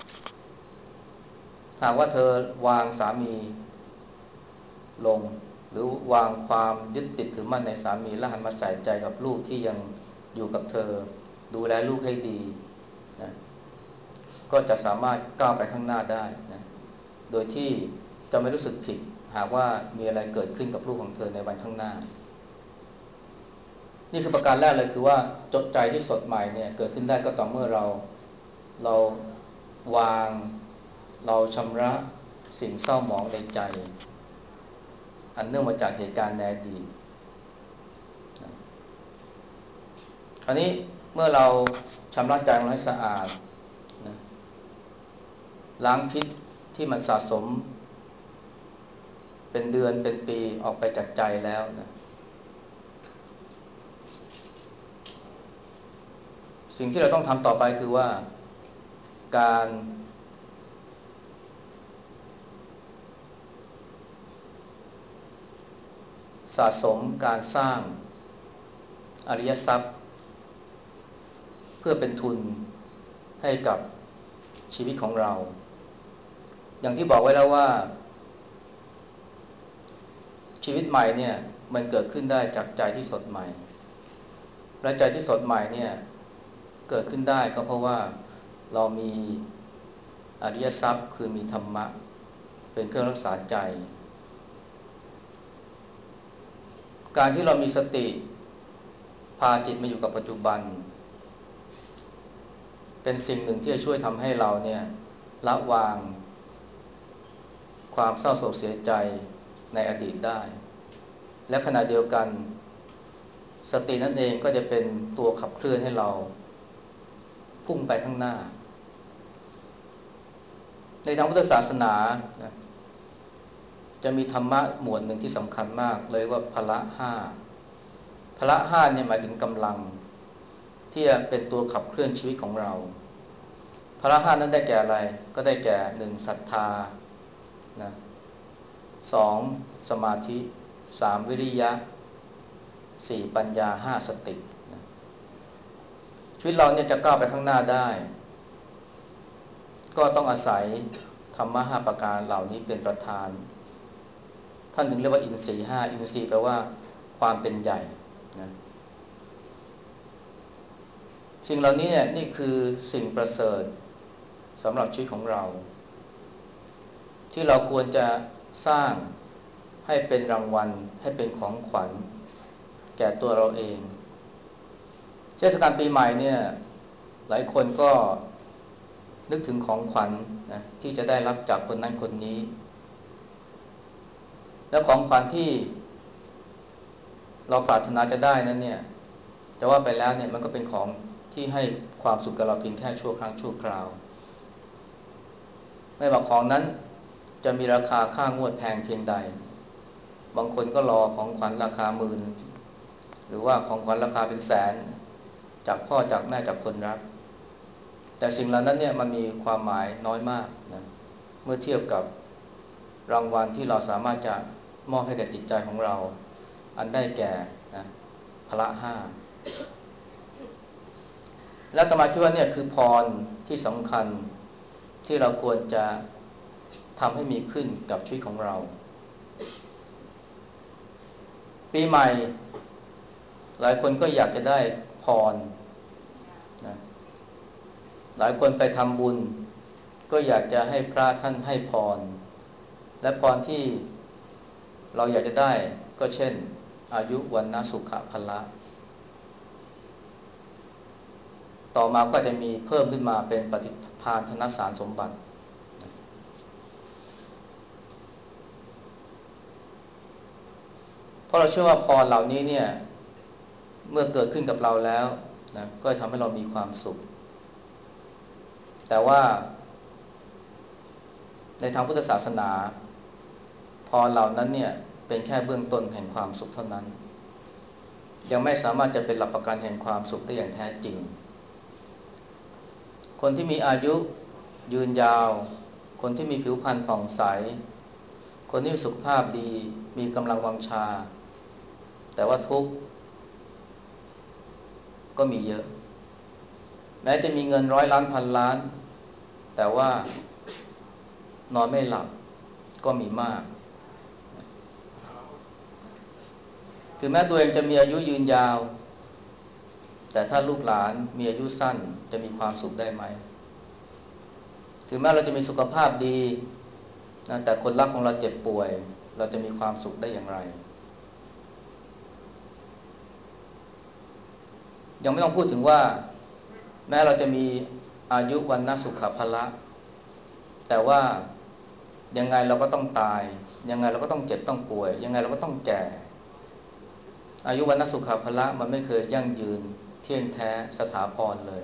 หากว่าเธอวางสามีลงหรือวางความยึดติดถือมั่นในสามีและหันมาใส่ใจกับลูกที่ยังอยู่กับเธอดูแลลูกให้ดีนะก็จะสามารถก้าวไปข้างหน้าได้นะโดยที่จะไม่รู้สึกผิดหากว่ามีอะไรเกิดขึ้นกับลูกของเธอในวันข้างหน้านี่คือประการแรกเลยคือว่าจดใจที่สดใหม่เนี่ยเกิดขึ้นได้ก็ต่อเมื่อเราวางเราชำระสิ่งเศร้าหมองในใจอันเนื่องมาจากเหตุการณ์ในอดีตคราวนี้เมื่อเราชำระใจของเราให้สะอาดนะล้างพิษที่มันสะสมเป็นเดือนเป็นปีออกไปจากใจแล้วนะสิ่งที่เราต้องทำต่อไปคือว่าการสะสมการสร้างอริยทรัพย์เพื่อเป็นทุนให้กับชีวิตของเราอย่างที่บอกไว้แล้วว่าชีวิตใหม่เนี่ยมันเกิดขึ้นได้จากใจที่สดใหม่และใจที่สดใหม่เนี่ยเกิดขึ้นได้ก็เพราะว่าเรามีอริยทรัพย์คือมีธรรมะเป็นเครื่องรักษาใจการที่เรามีสติพาจิตมาอยู่กับปัจจุบันเป็นสิ่งหนึ่งที่จะช่วยทำให้เราเนี่ยละวางความเศร้าโศกเสียใจในอดีตได้และขณะเดียวกันสตินั่นเองก็จะเป็นตัวขับเคลื่อนให้เราพุ่งไปข้างหน้าในทางพุทธศาสนานะจะมีธรรมะหมวดหนึ่งที่สำคัญมากเลยว่าพละห้าพละห้าเนี่ยหมายถึงกำลังที่จะเป็นตัวขับเคลื่อนชีวิตของเราพละห้านั้นได้แก่อะไรก็ได้แก่หนึ่งศรัทธานะสองสมาธิสามวิริยะสี่ปัญญาห้าสตินะชีวิตเราเนี่ยจะก้าวไปข้างหน้าได้ก็ต้องอาศัยธรรมะห้าประการเหล่านี้เป็นประธานท่านถึงเรียกว่าอินทรีย์ห้าอินทรีย์แปลว่าความเป็นใหญ่นะสิ่งเหล่านี้เนี่ยนี่คือสิ่งประเสริฐสำหรับชีวิตของเราที่เราควรจะสร้างให้เป็นรางวัลให้เป็นของขวัญแก่ตัวเราเองเทศกาลปีใหม่เนี่ยหลายคนก็นึกถึงของขวัญนะที่จะได้รับจากคนนั้นคนนี้แล้วของขวัญที่เราปรารถนาจะได้นั้นเนี่ยจะว่าไปแล้วเนี่ยมันก็เป็นของที่ให้ความสุขกับเราเพียงแค่ชั่วครั้งชั่วคราวไม่ว่าของนั้นจะมีราคาค่างวดแพงเพียงใดบางคนก็รอของขวัญราคาหมื่นหรือว่าของขวัญราคาเป็นแสนจากพ่อจากแม่จากคนรักแต่สิ่งเหล่านั้นเนี่ยมันมีความหมายน้อยมากนะเมื่อเทียบกับรางวัลที่เราสามารถจะมอบให้แก่จิตใจของเราอันได้แก่นะพละห้าและอาตมาคิดว่าเนี่ยคือพรที่สำคัญที่เราควรจะทำให้มีขึ้นกับชีวิตของเราปีใหม่หลายคนก็อยากจะได้พรนะหลายคนไปทำบุญก็อยากจะให้พระท่านให้พรและพรที่เราอยากจะได้ก็เช่นอายุวันนะสุขะพละต่อมาก็จะมีเพิ่มขึ้นมาเป็นปฏิภาณธนสารสมบัติเพราะเราเชื่อว่าพรเหล่านี้เนี่ยเมื่อเกิดขึ้นกับเราแล้วนะก็ทำให้เรามีความสุขแต่ว่าในทางพุทธศาสนาพรเหล่านั้นเนี่ยเป็นแค่เบื้องต้นแห่งความสุขเท่านั้นยังไม่สามารถจะเป็นหลักประกันแห่งความสุขได้อย่างแท้จริงคนที่มีอายุยืนยาวคนที่มีผิวพรรณผ่องใสคนที่มีสุขภาพดีมีกำลังวังชาแต่ว่าทุกข์ก็มีเยอะแม้จะมีเงินร้อยล้านพันล้านแต่ว่านอนไม่หลับก็มีมากถึงแม้ตัวเองจะมีอายุยืนยาวแต่ถ้าลูกหลานมีอายุสั้นจะมีความสุขได้ไหมถึงแม้เราจะมีสุขภาพดีนะแต่คนรักของเราเจ็บป่วยเราจะมีความสุขได้อย่างไรยังไม่ต้องพูดถึงว่าแม้เราจะมีอายุวันนะสุขภละแต่ว่ายังไงเราก็ต้องตายยังไงเราก็ต้องเจ็บต้องป่วยยังไงเราก็ต้องแก่อายุวันนะสุขภละมันไม่เคยยั่งยืนเที่ยงแท้สถาพรเลย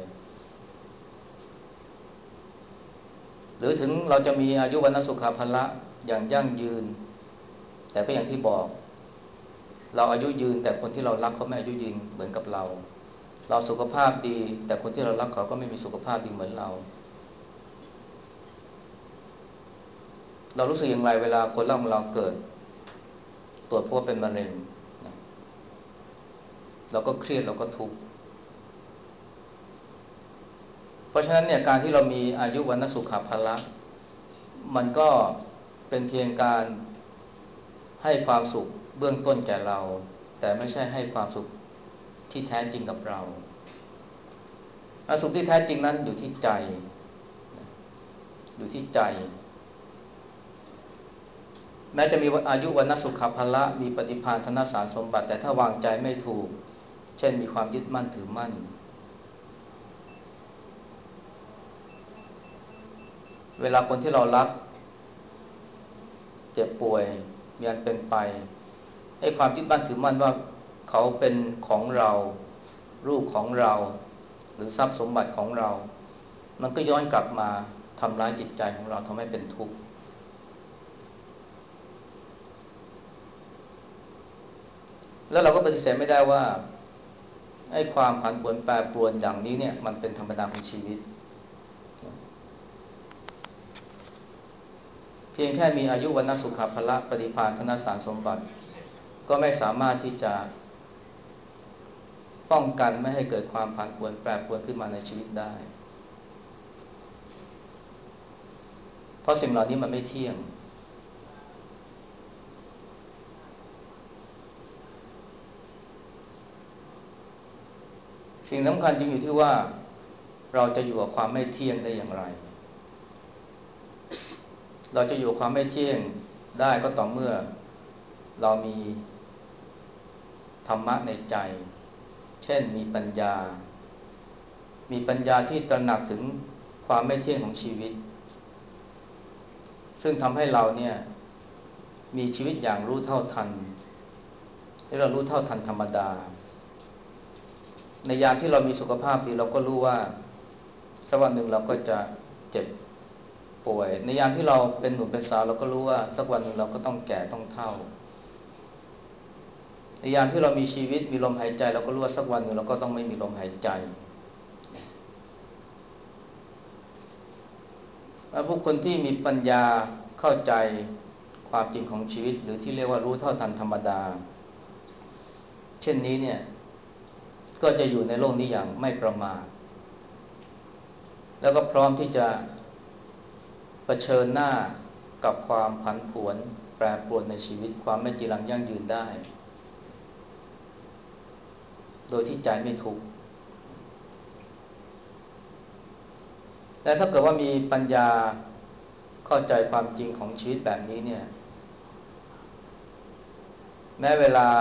หรือถึงเราจะมีอายุวันนะสุขภละอย่างยั่งยืนแต่ก็อย่างที่บอกเราอายุยืนแต่คนที่เรารักเขาไม่อายุยืนเหมือนกับเราสุขภาพดีแต่คนที่เรารักเขาก็ไม่มีสุขภาพดีเหมือนเรารู้สึกอย่างไรเวลาคนรักของเราเกิดตรวจพบเป็นมะเร็งเราก็เครียดเราก็ทุกข์เพราะฉะนั้นเนี่ยการที่เรามีอายุวันนะสุขภละมันก็เป็นเพียงการให้ความสุขเบื้องต้นแก่เราแต่ไม่ใช่ให้ความสุขที่แท้จริงกับเราสุขที่แท้จริงนั้นอยู่ที่ใจอยู่ที่ใจแม้จะมีอายุวันนะสุขภละมีปฏิภาณธนสารสมบัติแต่ถ้าวางใจไม่ถูกเช่นมีความยึดมั่นถือมั่นเวลาคนที่เรารักเจ็บป่วยมีอันเป็นไปให้ความยึดมั่นถือมั่นว่าเขาเป็นของเราลูกของเราหรือทรัพย์สมบัติของเรามันก็ย้อนกลับมาทำร้ายจิตใจของเราทำให้เป็นทุกข์แล้วเราก็ปฏิเสธไม่ได้ว่าไอ้ความผันผวนแปรปรวนอย่างนี้เนี่ยมันเป็นธรรมดาของชีวิตเพียงแค่มีอายุวันนะสุขภละปฏิภาณธนสารสมบัติก็ไม่สามารถที่จะป้องกันไม่ให้เกิดความผันผวนแปรปรวนขึ้นมาในชีวิตได้เพราะสิ่งเหล่านี้มันไม่เที่ยงสิ่งสำคัญจึงอยู่ที่ว่าเราจะอยู่กับความไม่เที่ยงได้อย่างไรเราจะอยู่กับความไม่เที่ยงได้ก็ต่อเมื่อเรามีธรรมะในใจเช่นมีปัญญาที่ตระหนักถึงความไม่เที่ยงของชีวิตซึ่งทำให้เราเนี่ยมีชีวิตอย่างรู้เท่าทันให้เรารู้เท่าทันธรรมดาในยามที่เรามีสุขภาพดีเราก็รู้ว่าสักวันหนึ่งเราก็จะเจ็บป่วยในยามที่เราเป็นหนุ่มเป็นสาวเราก็รู้ว่าสักวันหนึ่งเราก็ต้องแก่ต้องเฒ่าในยามที่เรามีชีวิตมีลมหายใจเราก็รู้ว่าสักวันหนึ่งเราก็ต้องไม่มีลมหายใจผู้คนที่มีปัญญาเข้าใจความจริงของชีวิตหรือที่เรียกว่ารู้เท่าทันธรรมดาเช่นนี้เนี่ยก็จะอยู่ในโลกนี้อย่างไม่ประมาทแล้วก็พร้อมที่จะเผชิญหน้ากับความผันผวนแปรปรวนในชีวิตความไม่จีรังยั่งยืนได้โดยที่ใจไม่ทุกข์และถ้าเกิดว่ามีปัญญาเข้าใจความจริงของชีวิตแบบนี้เนี่ยแม้เวลา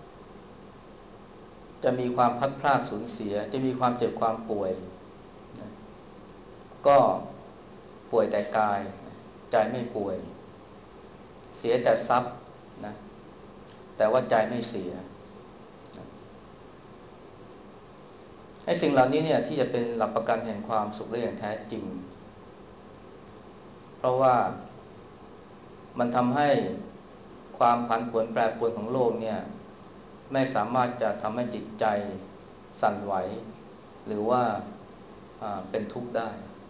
จะมีความพลัดพรากสูญเสียจะมีความเจ็บความป่วยนะก็ป่วยแต่กายใจไม่ป่วยเสียแต่ทรัพย์นะแต่ว่าใจไม่เสียไอ้สิ่งเหล่านี้เนี่ยที่จะเป็นหลักประกันแห่งความสุขได้อย่างแท้จริงราะว่ามันทำให้ความผันผวนแปรปรวนของโลกเนี่ยไม่สามารถจะทำให้จิตใจสั่นไหวหรือว่าเป็นทุกข์ได้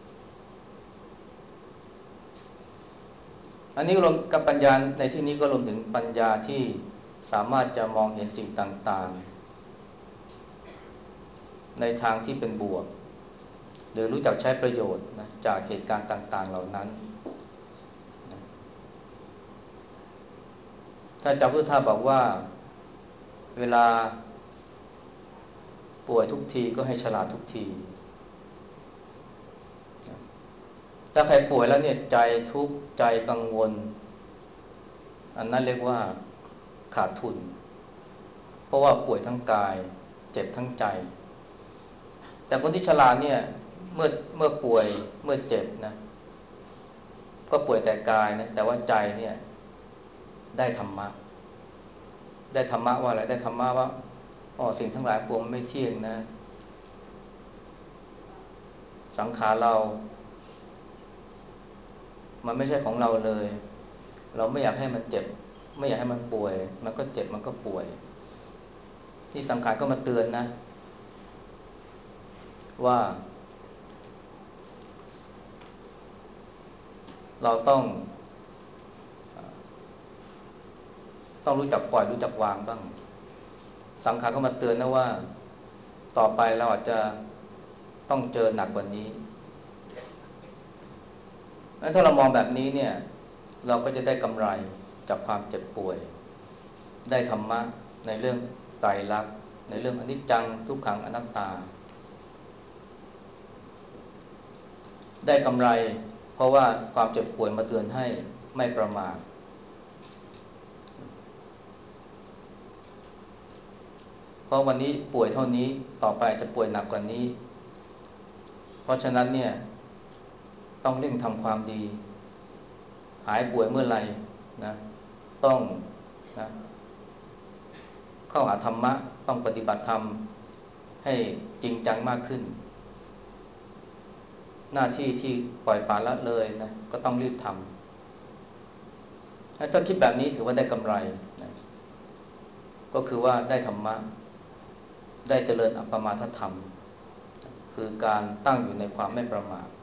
อันนี้รวมกับปัญญาในที่นี้ก็รวมถึงปัญญาที่สามารถจะมองเห็นสิ่งต่างๆในทางที่เป็นบวกหรือรู้จักใช้ประโยชน์นะจากเหตุการณ์ต่างๆเหล่านั้นถ้าจำพุทธทาสบอกว่าเวลาป่วยทุกทีก็ให้ฉลาดทุกทีถ้าใครป่วยแล้วเนี่ยใจทุกข์ใจกังวลอันนั้นเรียกว่าขาดทุนเพราะว่าป่วยทั้งกายเจ็บทั้งใจแต่คนที่ฉลาดเนี่ยเมื่อป่วยเมื่อเจ็บนะก็ป่วยแต่กายนะแต่ว่าใจเนี่ยได้ธรรมะได้ธรรมะว่าอะไรได้ธรรมะว่าสิ่งทั้งหลายปวงไม่เที่ยงนะสังขารเรามันไม่ใช่ของเราเลยเราไม่อยากให้มันเจ็บไม่อยากให้มันป่วยมันก็เจ็บมันก็ป่วยที่สังขารก็มาเตือนนะว่าเราต้องรู้จักปล่อยรู้จักวางบ้างสังขารก็มาเตือนนะว่าต่อไปเราอาจจะต้องเจอหนักกว่านี้งั้นถ้าเรามองแบบนี้เนี่ยเราก็จะได้กำไรจากความเจ็บป่วยได้ธรรมะในเรื่องไตรลักษณ์ในเรื่องอนิจจังทุกขังอนัตตาได้กำไรเพราะว่าความเจ็บป่วยมาเตือนให้ไม่ประมาทเพราะวันนี้ป่วยเท่านี้ต่อไปจะป่วยหนักกว่านี้เพราะฉะนั้นเนี่ยต้องเร่งทำความดีหายป่วยเมื่อไหร่นะต้องนะเข้าหาธรรมะต้องปฏิบัติธรรมให้จริงจังมากขึ้นหน้าที่ที่ปล่อยปละละเลยนะก็ต้องรีบทำถ้าคิดแบบนี้ถือว่าได้กำไรนะก็คือว่าได้ธรรมะได้เจริญอัปปมาทธรรมคือการตั้งอยู่ในความไม่ประมาท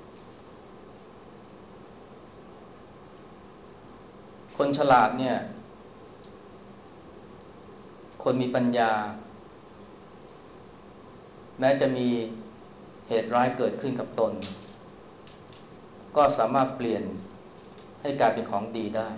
คนฉลาดเนี่ยคนมีปัญญาแม้จะมีเหตุร้ายเกิดขึ้นกับตนก็สามารถเปลี่ยนให้กลายเป็นของดีได้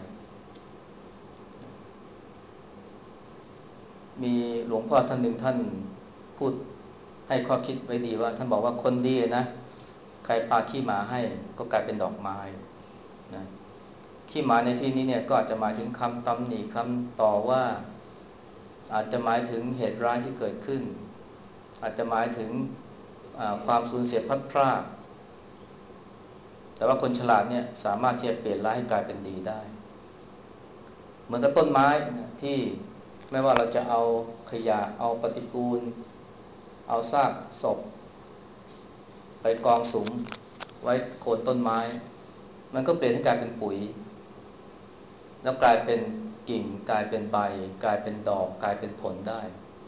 มีหลวงพ่อท่านหนึ่งท่านพูดให้ข้อคิดไว้ดีว่าท่านบอกว่าคนดีนะใครปาขี้หมาให้ก็กลายเป็นดอกไม้นะขี้หมาในที่นี้เนี่ยก็อาจจะหมายถึงคำตำหนิคำต่อว่าอาจจะหมายถึงเหตุร้ายที่เกิดขึ้นอาจจะหมายถึงความสูญเสียพลัดพรากแต่ว่าคนฉลาดเนี่ยสามารถที่จะเปลี่ยนร้ายให้กลายเป็นดีได้เหมือนกับต้นไม้ที่ไม่ว่าเราจะเอาขยะเอาปฏิกูลเอาซากศพไปกองสุมไว้โคนต้นไม้มันก็เปลี่ยนให้กลายเป็นปุ๋ยแล้วกลายเป็นกิ่งกลายเป็นใบกลายเป็นดอกกลายเป็นผลได้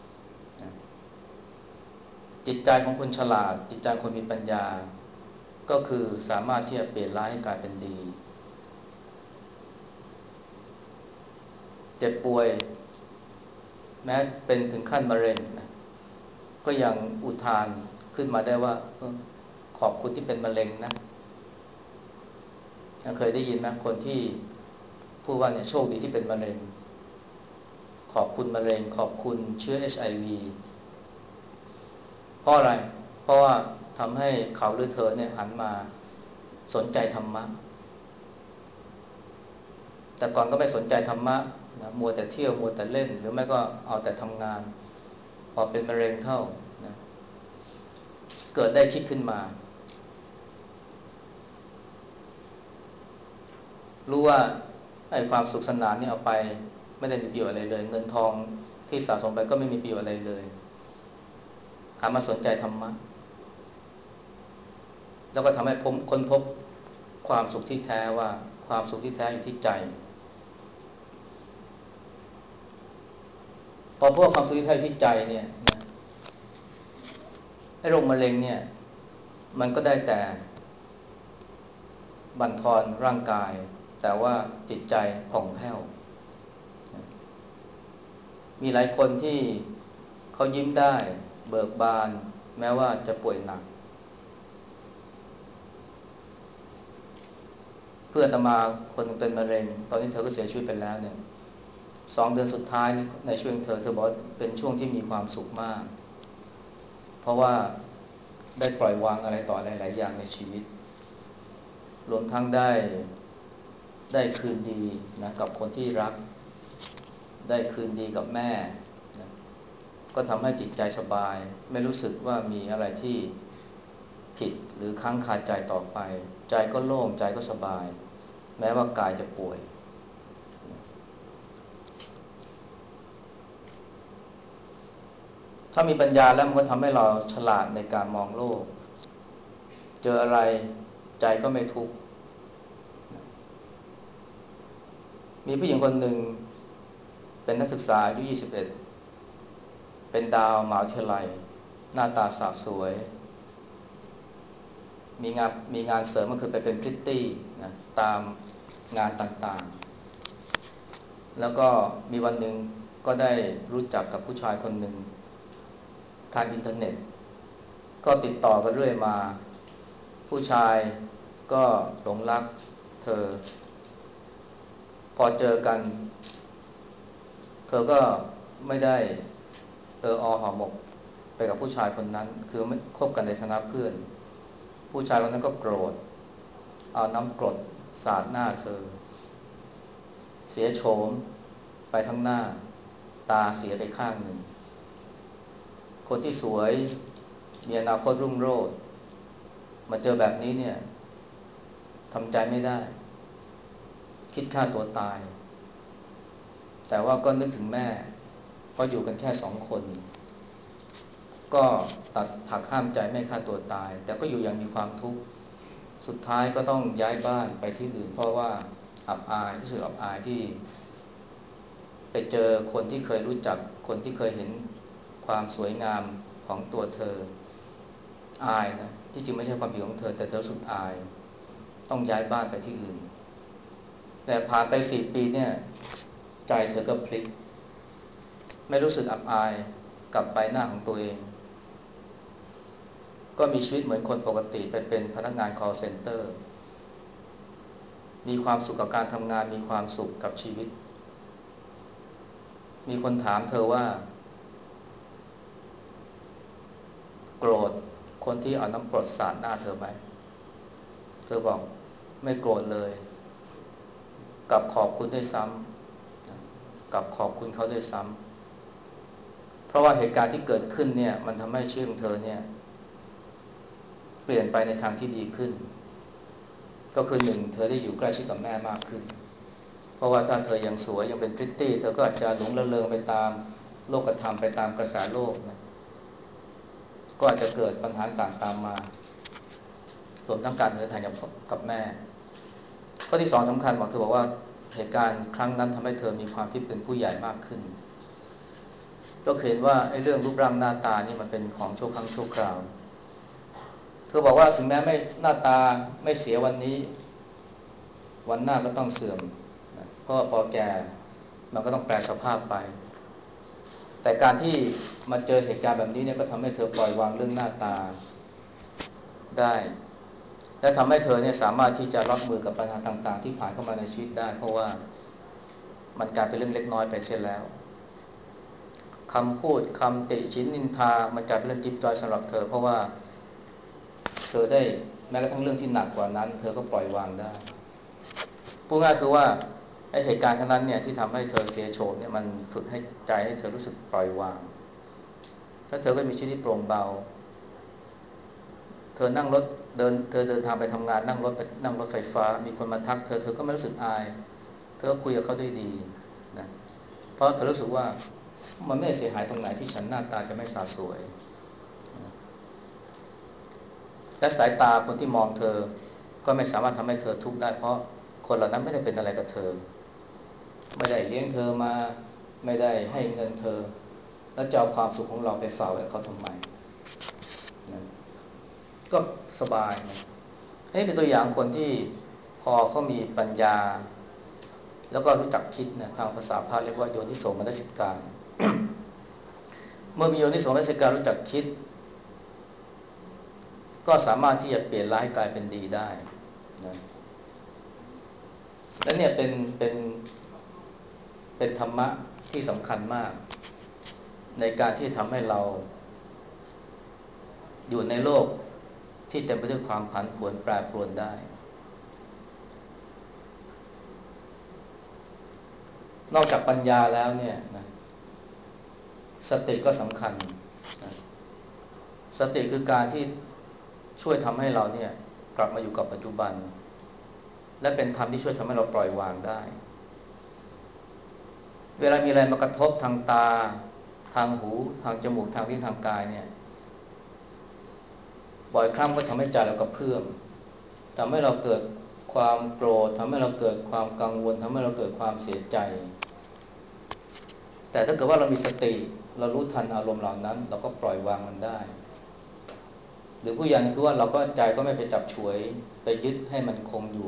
จิตใจของคนฉลาดจิตใจคนมีปัญญาก็คือสามารถที่จะเปลี่ยนร้ายให้กลายเป็นดีเจ็บป่วยแม้เป็นถึงขั้นมะเร็งนะก็ยังอุทานขึ้นมาได้ว่าขอบคุณที่เป็นมะเร็งนะเคยได้ยินไหมคนที่พูดว่าเนี่ยโชคดีที่เป็นมะเร็งขอบคุณมะเร็งขอบคุณเชื้อ HIV เพราะอะไรเพราะว่าทำให้เขาหรือเธอเนี่ยหันมาสนใจธรรมะแต่ก่อนก็ไม่สนใจธรรมะนะมัวแต่เที่ยวมัวแต่เล่นหรือไม่ก็เอาแต่ทำงานพอเป็นมะเร็งเข้านะเกิดได้คิดขึ้นมารู้ว่าไอ้ความสุขสนานนี่เอาไปไม่ได้มีประโยชน์อะไรเลยเงินทองที่สะสมไปก็ไม่มีประโยชน์อะไรเลยหันมาสนใจธรรมะแล้วก็ทำให้ผมค้นพบความสุขที่แท้ว่าความสุขที่แท้อยู่ที่ใจพอพวกความสุขที่แท้อยู่ที่ใจเนี่ยนะไอ้โรคมะเร็งเนี่ยมันก็ได้แต่บั่นทอนร่างกายแต่ว่าจิตใจผ่องแผ้วมีหลายคนที่เขายิ้มได้เบิกบานแม้ว่าจะป่วยหนักเพื่อนอาตมาคนเป็นมะเร็งตอนนี้เธอก็เสียชีวิตไปแล้วเนี่ย2 เดือนสุดท้ายในช่วงเธอบอกเป็นช่วงที่มีความสุขมากเพราะว่าได้ปล่อยวางอะไรต่ออะไรหลายอย่างในชีวิตรวมทั้งได้คืนดีนะกับคนที่รักได้คืนดีกับแม่นะก็ทำให้จิตใจสบายไม่รู้สึกว่ามีอะไรที่ผิดหรือค้างคาใจต่อไปใจก็โล่งใจก็สบายแม้ว่ากายจะป่วยถ้ามีปัญญาแล้วมันก็ทำให้เราฉลาดในการมองโลกเจออะไรใจก็ไม่ทุกข์มีผู้หญิงคนหนึ่งเป็นนักศึกษาอายุ21เป็นดาวมหาวิทยาลัยหน้าตาสาวสวยมีงานเสริมก็คือไปเป็นพริตตี้นะตามงานต่างๆแล้วก็มีวันหนึ่งก็ได้รู้จักกับผู้ชายคนหนึ่งทางอินเทอร์เน็ตก็ติดต่อกันเรื่อยมาผู้ชายก็หลงรักเธอพอเจอกันเธอก็ไม่ได้ห่อหมกไปกับผู้ชายคนนั้นคือไม่คบกันในฐานะเพื่อนผู้ชายคนนั้นก็โกรธเอาน้ำกรดสาดหน้าเธอเสียโฉมไปทั้งหน้าตาเสียไปข้างหนึ่งคนที่สวยมีอนาคตรุ่งโรจน์มาเจอแบบนี้เนี่ยทำใจไม่ได้คิดฆ่าตัวตายแต่ว่าก็นึกถึงแม่เพราะอยู่กันแค่2 คนก็ตัดหักห้ามใจไม่ฆ่าตัวตายแต่ก็อยู่อย่างมีความทุกข์สุดท้ายก็ต้องย้ายบ้านไปที่อื่นเพราะว่าอับอายรู้สึกอับอายที่ไปเจอคนที่เคยรู้จักคนที่เคยเห็นความสวยงามของตัวเธออายนะที่จริงไม่ใช่ความผิดของเธอแต่เธอรู้สึกอายต้องย้ายบ้านไปที่อื่นแต่ผ่านไป4 ปีเนี่ยใจเธอก็พลิกไม่รู้สึกอับอายกับใบหน้าของตัวเองก็มีชีวิตเหมือนคนปกติไปเป็นพนักงาน call center มีความสุขกับการทำงานมีความสุขกับชีวิตมีคนถามเธอว่าโกรธคนที่เอาน้ำกรดสาดหน้าเธอไหมเธอบอกไม่โกรธเลยกับขอบคุณด้วยซ้ำกับขอบคุณเขาด้วยซ้ำเพราะว่าเหตุการณ์ที่เกิดขึ้นเนี่ยมันทำให้ชีวิตของเธอเนี่ยเปลี่ยนไปในทางที่ดีขึ้นก็คือหนึ่งเธอได้อยู่ใกล้ชิดกับแม่มากขึ้นเพราะว่าถ้าเธอยังสวยยังเป็นพริตตี้เธอก็อาจจะหลงระเริงไปตามโลกธรรมไปตามกระแสโลกนะก็อาจจะเกิดปัญหาต่างตามมารวมทั้งการเดินทางกับแม่ข้อที่2สำคัญบอกเธอบอกว่าเหตุการณ์ครั้งนั้นทำให้เธอมีความคิดเป็นผู้ใหญ่มากขึ้นก็เห็นว่าไอ้เรื่องรูปร่างหน้าตานี่มันเป็นของชั่วครั้งชั่วคราวเธอบอกว่าถึงแม้ไม่หน้าตาไม่เสียวันนี้วันหน้าก็ต้องเสื่อมนะเพราะว่าพอแก่มันก็ต้องแปลสภาพไปแต่การที่มาเจอเหตุการณ์แบบนี้เนี่ยก็ทำให้เธอปล่อยวางเรื่องหน้าตาได้และทำให้เธอเนี่ยสามารถที่จะรับมือกับปัญหาต่างๆที่ผ่านเข้ามาในชีวิตได้เพราะว่ามันกลายเป็นเรื่องเล็กน้อยไปเสียแล้วคำพูดคำติชินนินทามันกลายเป็นเรื่องจิ๊บจ้อยสำหรับเธอเพราะว่าเธอได้แม้กระทั่งเรื่องที่หนักกว่านั้นเธอก็ปล่อยวางได้พูดง่ายคือว่าไอ้เหตุการณ์ครั้งนั้นเนี่ยที่ทำให้เธอเสียโฉมเนี่ยมันฝึกให้ใจให้เธอรู้สึกปล่อยวางถ้าเธอก็มีชีวิตที่โปร่งเบาเธอนั่งรถเดินทางไปทำงานนั่งรถไฟฟ้ามีคนมาทักเธอก็ไม่รู้สึกอายเธอก็คุยกับเขาด้วยดีนะเพราะเธอรู้สึกว่ามันไม่เสียหายตรงไหนที่ฉันหน้าตาจะไม่สาสวยและสายตาคนที่มองเธอก็ไม่สามารถทำให้เธอทุกข์ได้เพราะคนเหล่านั้นไม่ได้เป็นอะไรกับเธอไม่ได้เลี้ยงเธอมาไม่ได้ให้เงินเธอแล้วจะเอาความสุขของเราไปฝากไว้เขาทำไมนะก็สบายนะนี่เป็นตัวอย่างคนที่พอเขามีปัญญาแล้วก็รู้จักคิดนะทางภาษาพาลีเรียกว่าโยนิโสมนสิการ เมื่อมีโยนิโสมนสิการรู้จักคิดก็สามารถที่จะเปลี่ยนร้ายกลายเป็นดีได้นะและเนี่ยเป็นธรรมะที่สำคัญมากในการที่ทำให้เราอยู่ในโลกที่เต็มไปด้วยความผันผวนแปรปรวนได้นอกจากปัญญาแล้วเนี่ยนะสติก็สำคัญนะสติคือการที่ช่วยทำให้เราเนี่ยกลับมาอยู่กับปัจจุบันและเป็นธรรมที่ช่วยทำให้เราปล่อยวางได้เวลามีอะไรมากระทบทางตาทางหูทางจมูกทางลิ้นทางกายเนี่ยบ่อยครั้งก็ทำให้ใจเรากระเพื่อมทำให้เราเกิดความโกรธทำให้เราเกิดความกังวลทำให้เราเกิดความเสียใจแต่ถ้าเกิดว่าเรามีสติเรารู้ทันอารมณ์เหล่านั้นเราก็ปล่อยวางมันได้หรือผู้อย่างคือว่าเราก็ใจก็ไม่ไปจับฉวยไปยึดให้มันคงอยู่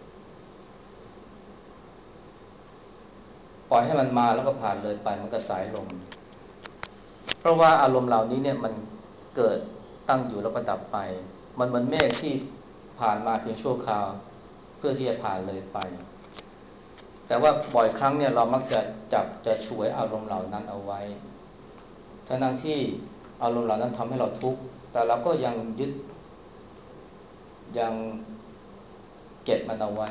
ปล่อยให้มันมาแล้วก็ผ่านเลยไปมันก็สายลมเพราะว่าอารมณ์เหล่านี้เนี่ยมันเกิดตั้งอยู่แล้วก็ดับไปมันเหมือนเมฆที่ผ่านมาเพียงชั่วคราวเพื่อที่จะผ่านเลยไปแต่ว่าบ่อยครั้งเนี่ยเรามักจะจับจะฉวยอารมณ์เหล่านั้นเอาไว้ทั้งที่อารมณ์เหล่านั้นทำให้เราทุกข์แต่เราก็ยังยึดยังเก็บมันเอาไว้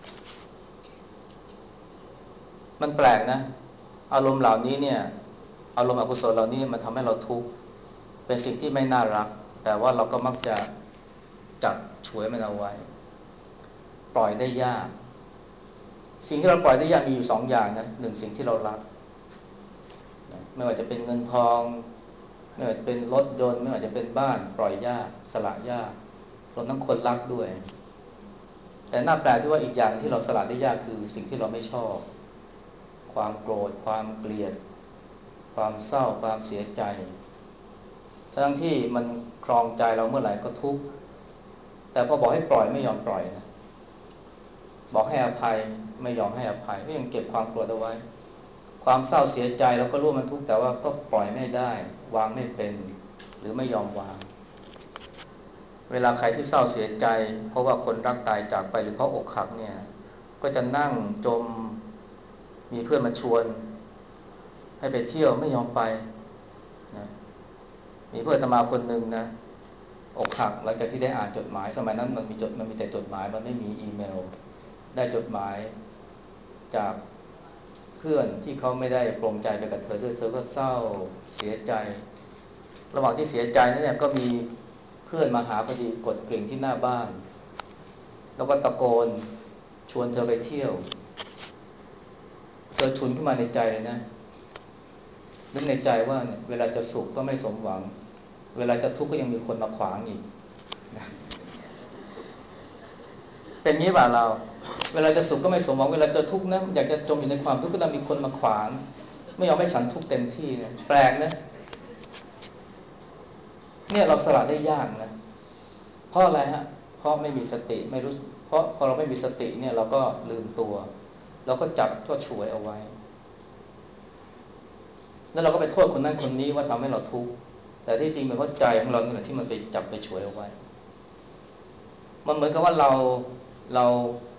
มันแปลกนะอารมณ์เหล่านี้เนี่ยอารมณ์อกุศลเหล่านี้มันทำให้เราทุกข์เป็นสิ่งที่ไม่น่ารักแต่ว่าเราก็มักจะจับฉวยมันเอาไว้ปล่อยได้ยากสิ่งที่เราปล่อยได้ยากมีอยู่สองอย่างนะหนึ่งสิ่งที่เรารักไม่ว่าจะเป็นเงินทองไม่ว่าจะเป็นรถยนต์ไม่ว่าจะเป็นบ้านปล่อยยากสละยากรวมทั้งคนรักด้วยแต่น่าแปลกที่ว่าอีกอย่างที่เราสละได้ยากคือสิ่งที่เราไม่ชอบความโกรธความเกลียดความเศร้าความเสียใจทั้งที่มันครองใจเราเมื่อไหร่ก็ทุกข์แต่พอบอกให้ปล่อยไม่ยอมปล่อยนะบอกให้อภัยไม่ยอมให้อภัยก็ยังเก็บความโกรธเอาไว้ความเศร้าเสียใจเราก็รู้มันทุกข์แต่ว่าก็ปล่อยไม่ได้วางไม่เป็นหรือไม่ยอมวางเวลาใครที่เศร้าเสียใจเพราะว่าคนรักตายจากไปหรือเพราะอกหักเนี่ยก็จะนั่งจมมีเพื่อนมาชวนให้ไปเที่ยวไม่ยอมไปนะมีเพื่อนอาตมาคนหนึ่งนะอกหักหลังจากที่ได้อ่านจดหมายสมัยนั้นมันมีแต่จดหมายมันไม่มีอีเมลได้จดหมายจากเพื่อนที่เขาไม่ได้ปลงใจไปกับเธอด้วยเธอก็เศร้าเสียใจระหว่างที่เสียใจนั้นเนี่ยก็มีเพื่อนมาหาพอดีกดกริ่งที่หน้าบ้านแล้วก็ตะโกนชวนเธอไปเที่ยวเธอฉุนขึ้นมาในใจเลยนะนึกในใจว่าเนี่ยเวลาจะสุขก็ไม่สมหวังเวลาจะทุกข์ก็ยังมีคนมาขวางอีกเป็นงี้ป่ะเราเวลาจะสุขก็ไม่สมหวังเวลาจะทุกข์นะอยากจะจมอยู่ในความทุกข์ก็ต้องมีคนมาขวางไม่ยอมให้ฉันทุกข์เต็มที่เนี่ยแปลกนะเนี่ยเราสละได้ยากนะเพราะอะไรฮะเพราะไม่มีสติไม่รู้เพราะพอเราไม่มีสติเนี่ยเราก็ลืมตัวเราก็จับก็ฉวยเอาไว้แล้วเราก็ไปโทษคนนั้นคนนี้ว่าทำให้เราทุกข์แต่ที่จริงเป็นเพราะใจของเราเนี่ยที่มันไปจับไปฉวยเอาไว้มันเหมือนกับว่าเรา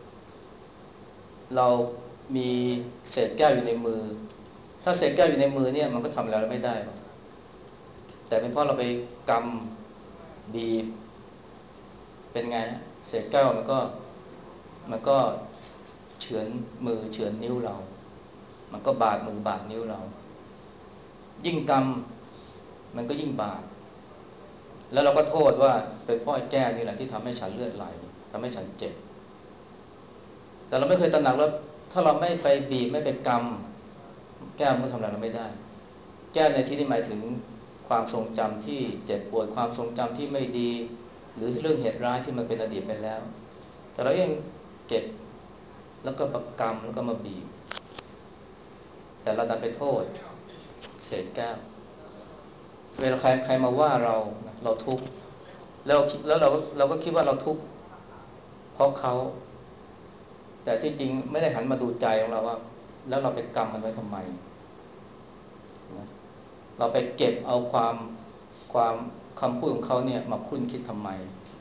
เรามีเศษแก้วอยู่ในมือถ้าเศษแก้วอยู่ในมือเนี่ยมันก็ทำอะไรเราไม่ได้หรอกแต่เป็นเพราะเราไปกำบีบเป็นไงฮะเศษแก้วมันก็เฉือนมือเฉือนนิ้วเรามันก็บาดมือบาดนิ้วเรายิ่งกำมันก็ยิ่งบาดแล้วเราก็โทษว่าเป็นเพราะไอ้แก้วนี่แหละที่ทำให้ฉันเลือดไหลทำให้ฉันเจ็บแต่เราไม่เคยตระหนักว่าถ้าเราไม่ไปบีบไม่ไปกำแก้วมันก็ทำอะไรเราไม่ได้แก้วในที่นี้หมายถึงความทรงจำที่เจ็บปวดความทรงจำที่ไม่ดีหรือเรื่องเหตุร้ายที่มันเป็นอดีตไปแล้วแต่เรายังเก็บแล้วก็ประกำแล้วก็มาบีบแต่เราดันไปโทษเศษแก้วเวลาใครมาว่าเราทุกข์แล้วเราก็คิดว่าเราทุกข์เพราะเขาแต่ที่จริงไม่ได้หันมาดูใจของเราว่าแล้วเราไปกำมันไว้ทำไมนะเราไปเก็บเอาความคำพูดของเขาเนี่ยมาคุ้นคิดทำไม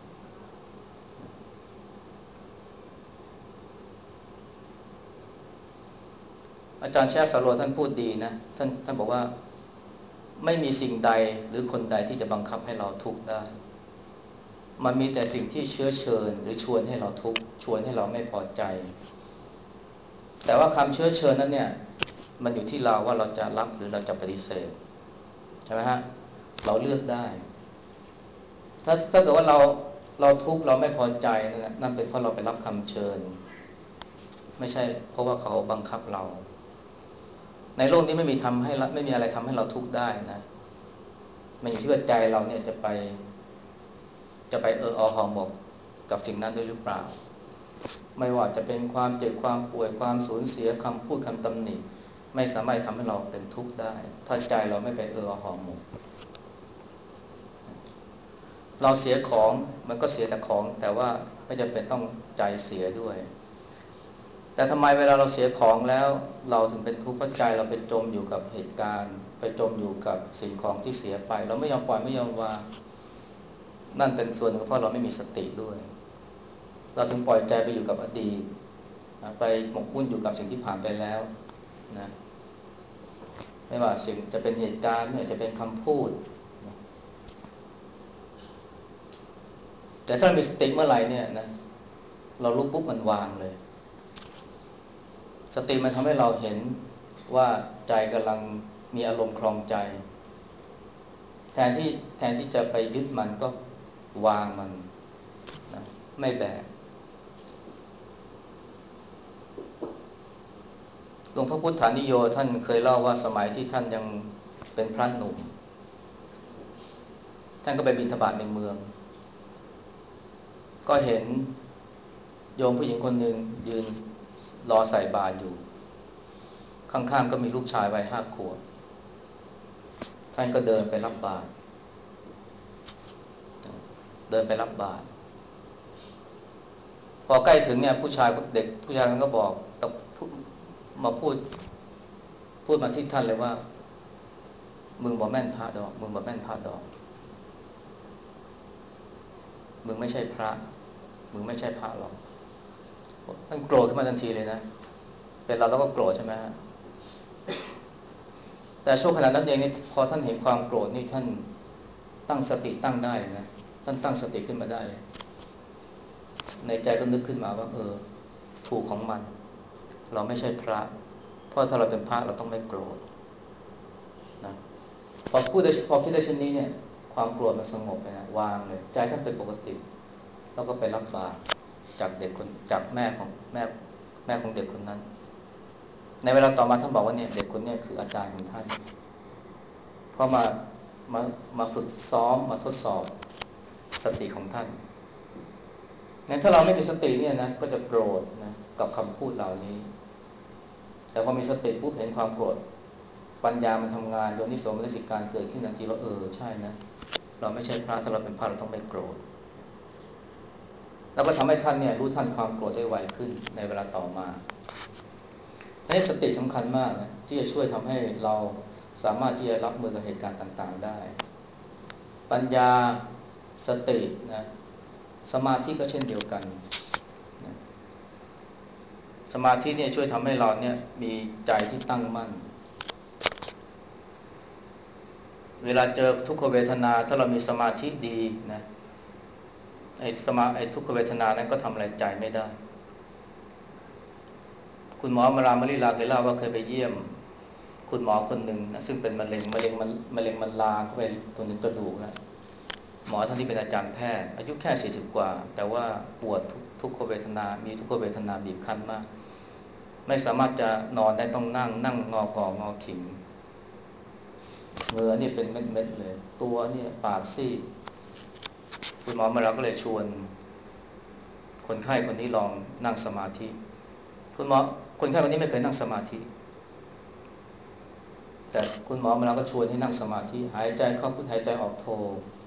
อาจารย์แช่สโลท่านพูดดีนะท่านบอกว่าไม่มีสิ่งใดหรือคนใดที่จะบังคับให้เราทุกข์ได้มันมีแต่สิ่งที่เชื้อเชิญหรือชวนให้เราทุกข์ชวนให้เราไม่พอใจแต่ว่าคำเชื้อเชิญนั้นเนี่ยมันอยู่ที่เราว่าเราจะรับหรือเราจะปฏิเสธใช่ไหมฮะเราเลือกได้ถ้าเกิดว่าเราทุกข์เราไม่พอใจนั่นเป็นเพราะเราไปรับคำเชิญไม่ใช่เพราะว่าเขาบังคับเราในโลกนี้ไม่มีอะไรทำให้เราทุกข์ได้นะมันอยู่ที่ว่าใจเราเนี่ยจะไปอหอหมกกับสิ่งนั้นด้วยหรือเปล่าไม่ว่าจะเป็นความเจ็บความป่วยความสูญเสียคำพูดคำตำหนิไม่สามารถทำให้เราเป็นทุกข์ได้ถ้าใจเราไม่ไปอหอหมกเราเสียของมันก็เสียแต่ของแต่ว่าไม่จำเป็นต้องใจเสียด้วยแต่ทำไมเวลาเราเสียของแล้วเราถึงเป็นทุกข์เพราะใจเราไปจมอยู่กับเหตุการณ์ไปจมอยู่กับสิ่งของที่เสียไปเราไม่ยอมปล่อยไม่ยอมวางนั่นเป็นส่วนหนึ่งเพราะเราไม่มีสติด้วยเราถึงปล่อยใจไปอยู่กับอดีตไปหมกมุ่นอยู่กับสิ่งที่ผ่านไปแล้วนะไม่ว่าสิ่งจะเป็นเหตุการณ์ไม่ว่าจะเป็นคำพูดแต่ถ้ามีสติเมื่อไหร่เนี่ยนะเรารู้ปุ๊บมันวางเลยสติมันทำให้เราเห็นว่าใจกำลังมีอารมณ์คลองใจแทนที่จะไปยึดมันก็วางมันนะไม่แบกหลวงพ่อพุทธานิโยท่านเคยเล่าว่าสมัยที่ท่านยังเป็นพระหนุ่มท่านก็ไปบิณฑบาตในเมืองก็เห็นโยมผู้หญิงคนหนึ่งยืนรอใส่บาตรอยู่ข้างๆก็มีลูกชายวัย5 ขวบท่านก็เดินไปรับบาตรพอใกล้ถึงเนี่ยผู้ชายนั้นก็บอกมาพูดมาที่ท่านเลยว่ามึงบ่แม่นพระดอกมึงบ่แม่นพระดอกมึงไม่ใช่พระมึงไม่ใช่พระหรอกท่านโกรธขึ้นมาทันทีเลยนะเป็นเราก็โกรธใช่ไหมฮะแต่ช่วงขณะนั้นเองนี่พอท่านเห็นความโกรธนี่ท่านตั้งสติตั้งได้เลยนะท่านตั้งสติขึ้นมาได้เลยในใจก็นึกขึ้นมาว่าถูกของมันเราไม่ใช่พระเพราะถ้าเราเป็นพระเราต้องไม่โกรธนะพอคิดได้เช่นนี้เนี่ยความโกรธมันสงบไปนะวางเลยใจท่านเป็นปกติแล้วก็ไปรับบาตรจากเด็กคนจากแม่ของเด็กคนนั้นในเวลาต่อมาท่านบอกว่าเนี่ยเด็กคนนี้คืออาจารย์ของท่านเพราะมามาฝึกซ้อมมาทดสอบสติของท่านงั้นถ้าเราไม่มีสติเนี่ยนะก็จะโกรธนะกับคำพูดเหล่านี้แต่พอมีสติปุ๊บเห็นความโกรธปัญญามันทำงานโยนิโสมนสิการเกิดขึ้นทันทีว่าใช่นะเราไม่ใช่พระถ้าเราเป็นพระเราต้องไม่โกรธแล้วก็ทำให้ท่านเนี่ยรู้ทันความโกรธได้ไวขึ้นในเวลาต่อมาให้สติสำคัญมากนะที่จะช่วยทำให้เราสามารถที่จะรับมือกับเหตุการณ์ต่างๆได้ปัญญาสตินะสมาธิก็เช่นเดียวกันนะสมาธิเนี่ยช่วยทำให้เราเนี่ยมีใจที่ตั้งมั่นเวลาเจอทุกขเวทนาถ้าเรามีสมาธิดีนะไอ้ทุกขเวทนานั้นก็ทำอะไรใจไม่ได้คุณหมอมาลามลีลาเคยเล่าว่าเคยไปเยี่ยมคุณหมอคนหนึ่งนะซึ่งเป็นมะเร็งมันลามเข้าไปตรงถึงกระดูกแล้วหมอท่านที่เป็นอาจารย์แพทย์อายุแค่40 กว่าแต่ว่าปวดทุกขเวทนามีทุกขเวทนาบีบคั้นมากไม่สามารถจะนอนได้ต้องนั่งงอกองอขิงเหงื่อนี่เป็นเม็ดๆเลยตัวเนี่ยปากซีดคุณหมอมาแล้วก็เลยชวนคนไข้คนนี้ลองนั่งสมาธิคุณหมอคนไข้คนนี้ไม่เคยนั่งสมาธิแต่คุณหมอมาแล้วก็ชวนให้นั่งสมาธิหายใจเข้าพุทหายใจออกโท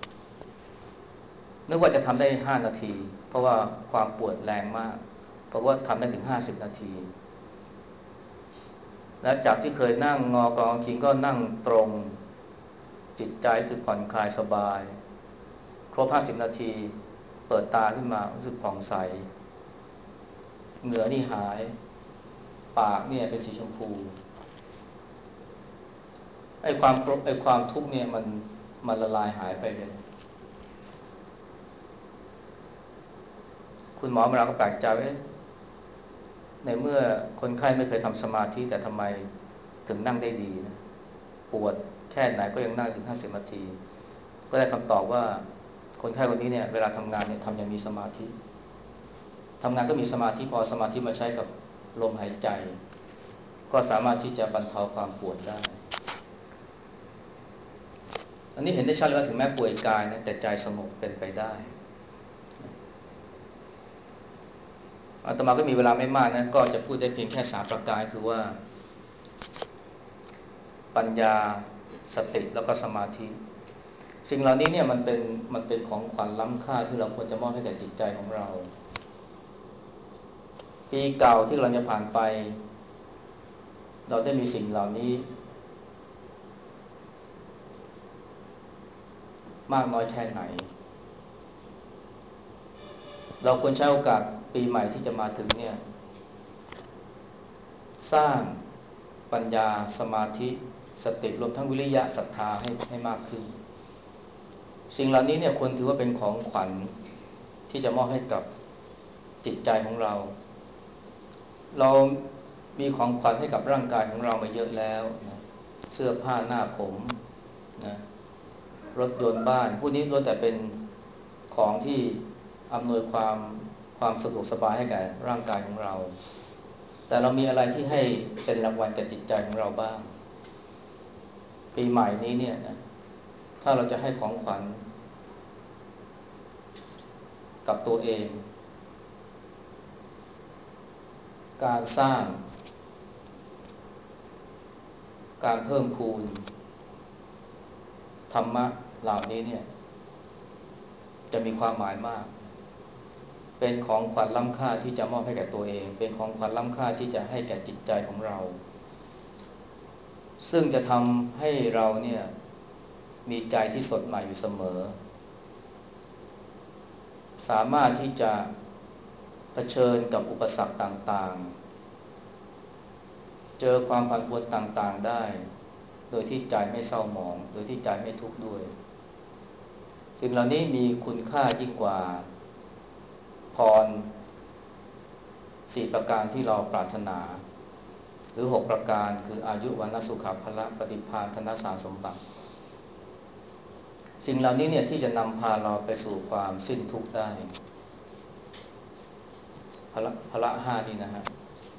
นึกว่าจะทำได้5 นาทีเพราะว่าความปวดแรงมากเพราะว่าทำได้ถึง50 นาทีและจากที่เคยนั่งงอกองคิงก็นั่งตรงจิตใจรู้สึกผ่อนคลายสบายครบ50 นาทีเปิดตาขึ้นมารู้สึกผ่องใสเหงื่อนี่หายปากเนี่ยเป็นสีชมพูไอ้ความทุกข์เนี่ยมันละลายหายไปเลยคุณหมอมาเราก็แปลกใจว่าในเมื่อคนไข้ไม่เคยทำสมาธิแต่ทำไมถึงนั่งได้ดีนะปวดแค่ไหนก็ยังนั่งถึง50 นาทีก็ได้คำตอบว่าคนไข้คนนี้เนี่ยเวลาทำงานเนี่ยทำอย่างมีสมาธิทำงานก็มีสมาธิพอสมาธิมาใช้กับลมหายใจก็สามารถที่จะบรรเทาความปวดได้อันนี้เห็นได้ชัดเลยว่าถึงแม้ป่วยกายนะแต่ใจสงบเป็นไปได้อาตมาก็มีเวลาไม่มากนะก็จะพูดได้เพียงแค่3 ประการคือว่าปัญญาสติแล้วก็สมาธิสิ่งเหล่านี้เนี่ยมันเป็นของขวัญล้ำค่าที่เราควรจะมอบให้แก่จิตใจของเราปีเก่าที่เราจะผ่านไปเราได้มีสิ่งเหล่านี้มากน้อยแค่ไหนเราควรใช้โอกาสปีใหม่ที่จะมาถึงเนี่ยสร้างปัญญาสมาธิสติรวมทั้งวิริยะศรัทธาให้มากขึ้นสิ่งเหล่านี้เนี่ยควรถือว่าเป็นของขวัญที่จะมอบให้กับจิตใจของเราเรามีของขวัญให้กับร่างกายของเรามาเยอะแล้วนะเสื้อผ้าหน้าผมนะรถยนต์บ้านพวกนี้ล้วนแต่เป็นของที่อำนวยความสะดวกสบายให้แก่ร่างกายของเราแต่เรามีอะไรที่ให้เป็นรางวัลแก่จิตใจของเราบ้างปีใหม่นี้เนี่ยนะถ้าเราจะให้ของขวัญกับตัวเองการสร้างการเพิ่มพูนธรรมะเหล่านี้เนี่ยจะมีความหมายมากเป็นของขวัญล้ำค่าที่จะมอบให้แก่ตัวเองเป็นของขวัญล้ำค่าที่จะให้แก่จิตใจของเราซึ่งจะทำให้เราเนี่ยมีใจที่สดใหม่อยู่เสมอสามารถที่จะเผชิญกับอุปสรรคต่างๆเจอความผันผวนต่างๆได้โดยที่ใจไม่เศร้าหมองโดยที่ใจไม่ทุกข์ด้วยสิ่งเหล่านี้มีคุณค่ายิ่งกว่าพร4 ประการที่เราปรารถนาหรือ6 ประการคืออายุวันสุขภละปฏิภาณธนสารสมบัติสิ่งเหล่านี้เนี่ยที่จะนำพาเราไปสู่ความสิ้นทุกข์ได้พละห้านี่นะฮะ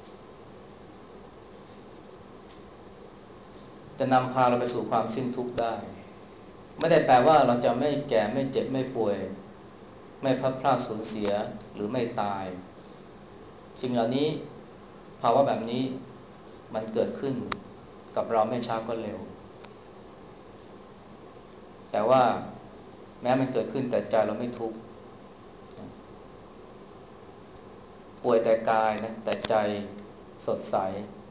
จะนำพาเราไปสู่ความสิ้นทุกข์ได้ไม่ได้แปลว่าเราจะไม่แก่ไม่เจ็บไม่ป่วยไม่พลัดพรากสูญเสียหรือไม่ตายสิ่งเหล่านี้ภาวะแบบนี้มันเกิดขึ้นกับเราไม่ช้าก็เร็วแต่ว่าแม้มันเกิดขึ้นแต่ใจเราไม่ทุกข์ป่วยแต่กายนะแต่ใจสดใส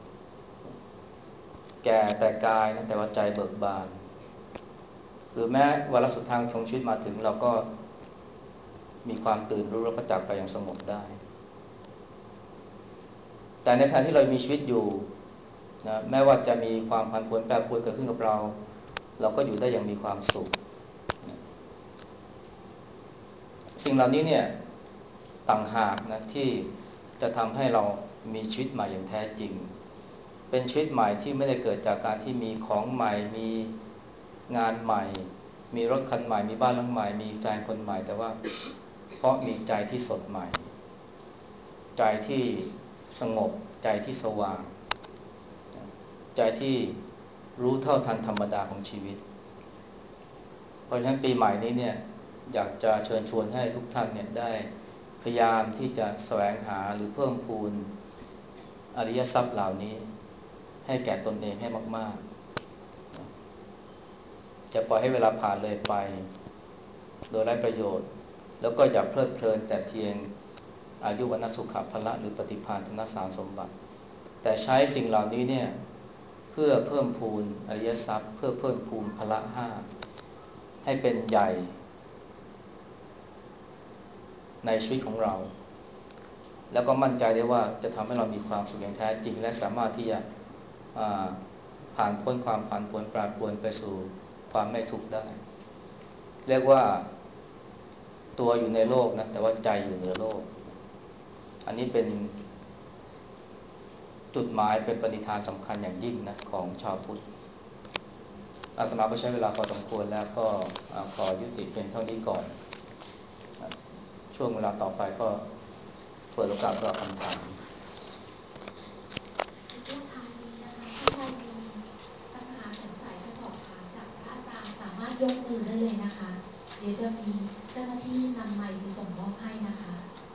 แก่แต่กายนะแต่ว่าใจเบิกบานหรือแม้วาระสุดท้ายของชีวิตมาถึงเราก็มีความตื่นรู้แล้วก็จากไปอย่างสงบได้แต่ในขณะที่เรามีชีวิตอยู่นะแม้ว่าจะมีความผันผวนแปรปรวนเกิดขึ้นกับเราเราก็อยู่ได้อย่างมีความสุขนะสิ่งเหล่านี้เนี่ยต่างหากนะที่จะทำให้เรามีชีวิตใหม่อย่างแท้จริงเป็นชีวิตใหม่ที่ไม่ได้เกิดจากการที่มีของใหม่มีงานใหม่มีรถคันใหม่มีบ้านหลังใหม่มีแฟนคนใหม่แต่ว่าเพราะมีใจที่สดใหม่ใจที่สงบใจที่สว่างใจที่รู้เท่าทันธรรมดาของชีวิตเพราะฉะนั้นปีใหม่นี้เนี่ยอยากจะเชิญชวนให้ทุกท่านเนี่ยได้พยายามที่จะแสวงหาหรือเพิ่มพูนอริยทรัพย์เหล่านี้ให้แก่ตนเองให้มากๆจะปล่อยให้เวลาผ่านเลยไปโดยไร้ประโยชน์แล้วก็อย่าเพลิดเพลินแต่เพียงอายุวัณสุขภละหรือปฏิภาณธนสารสมบัติแต่ใช้สิ่งเหล่านี้เนี่ยเพื่อเพิ่มพูนอริยทรัพย์เพื่อเพิ่มพูนพละห้าให้เป็นใหญ่ในชีวิตของเราแล้วก็มั่นใจได้ว่าจะทำให้เรามีความสุขอย่างแท้จริงและสามารถที่จะผ่านพ้นความผันผวนแปรปรวนไปสู่ความไม่ทุกข์ได้เรียกว่าตัวอยู่ในโลกนะแต่ว่าใจอยู่เหนือโลกอันนี้เป็นจุดหมายเป็นปณิธานสำคัญอย่างยิ่งนะของชาวพุทธอาตมาก็ใช้เวลาพอสมควรแล้วก็ขอยุติเพียงเท่านี้ก่อนช่วงเวลาต่อไปก็เปิดโอกาสสำหรับคำถามในช่วงท้ายนี้นะคะท่านใดมีปัญหาสงสัยจะสอบถามจากพระอาจารย์สามารถยกมือได้เลยนะคะเดี๋ยวจะมีเจ้าหน้าที่นำไมค์ไปส่งมอบให้นะคะ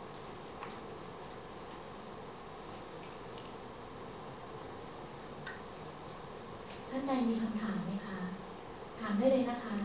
ท่านใดมีคำถามไหมคะถามได้เลยนะคะ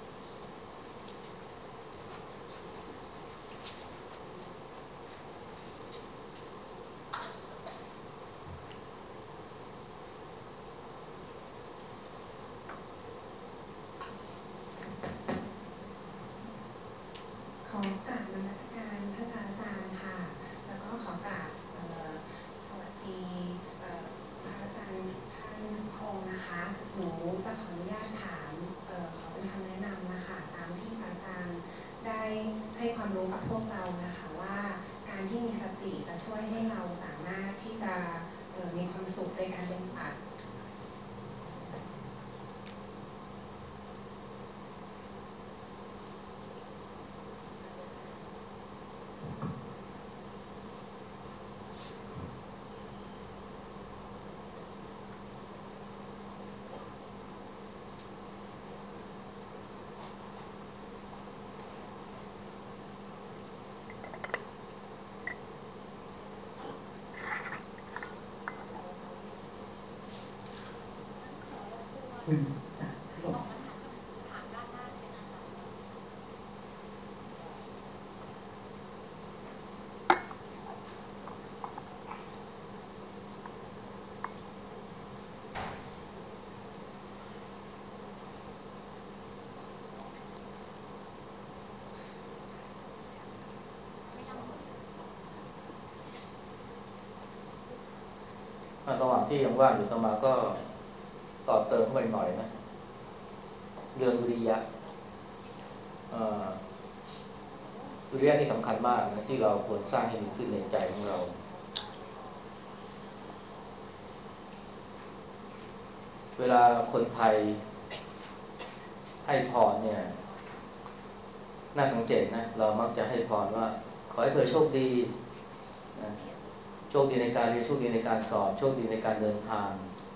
ขอกราบนมัสการท่านพระอาจารย์ค่ะแล้วก็ขอกราบสวัสดีพระอาจารย์ท่านทุกองค์นะคะหนูจะขออนุญาตถามขอเป็นคำแนะนำนะคะตามที่พระอาจารย์ได้ให้ความรู้กับพวกเรานะคะว่าการที่มีสติจะช่วยให้เราสามารถที่จะมีความสุขในการปฏิบัติจากหลงระหว่างที่ยังว่างอยู่ต่อมาก็ต่อเติมเข้าไปหน่อยนะเรื่องวิริยะวิริยะนี่สำคัญมากนะที่เราควรสร้างให้มีขึ้นในใจของเราเวลาคนไทยให้พรเนี่ยน่าสังเกตนะเรามักจะให้พรว่าขอให้เธอโชคดีนะโชคดีในการเรียนโชคดีในการสอบโชคดีในการเดินทาง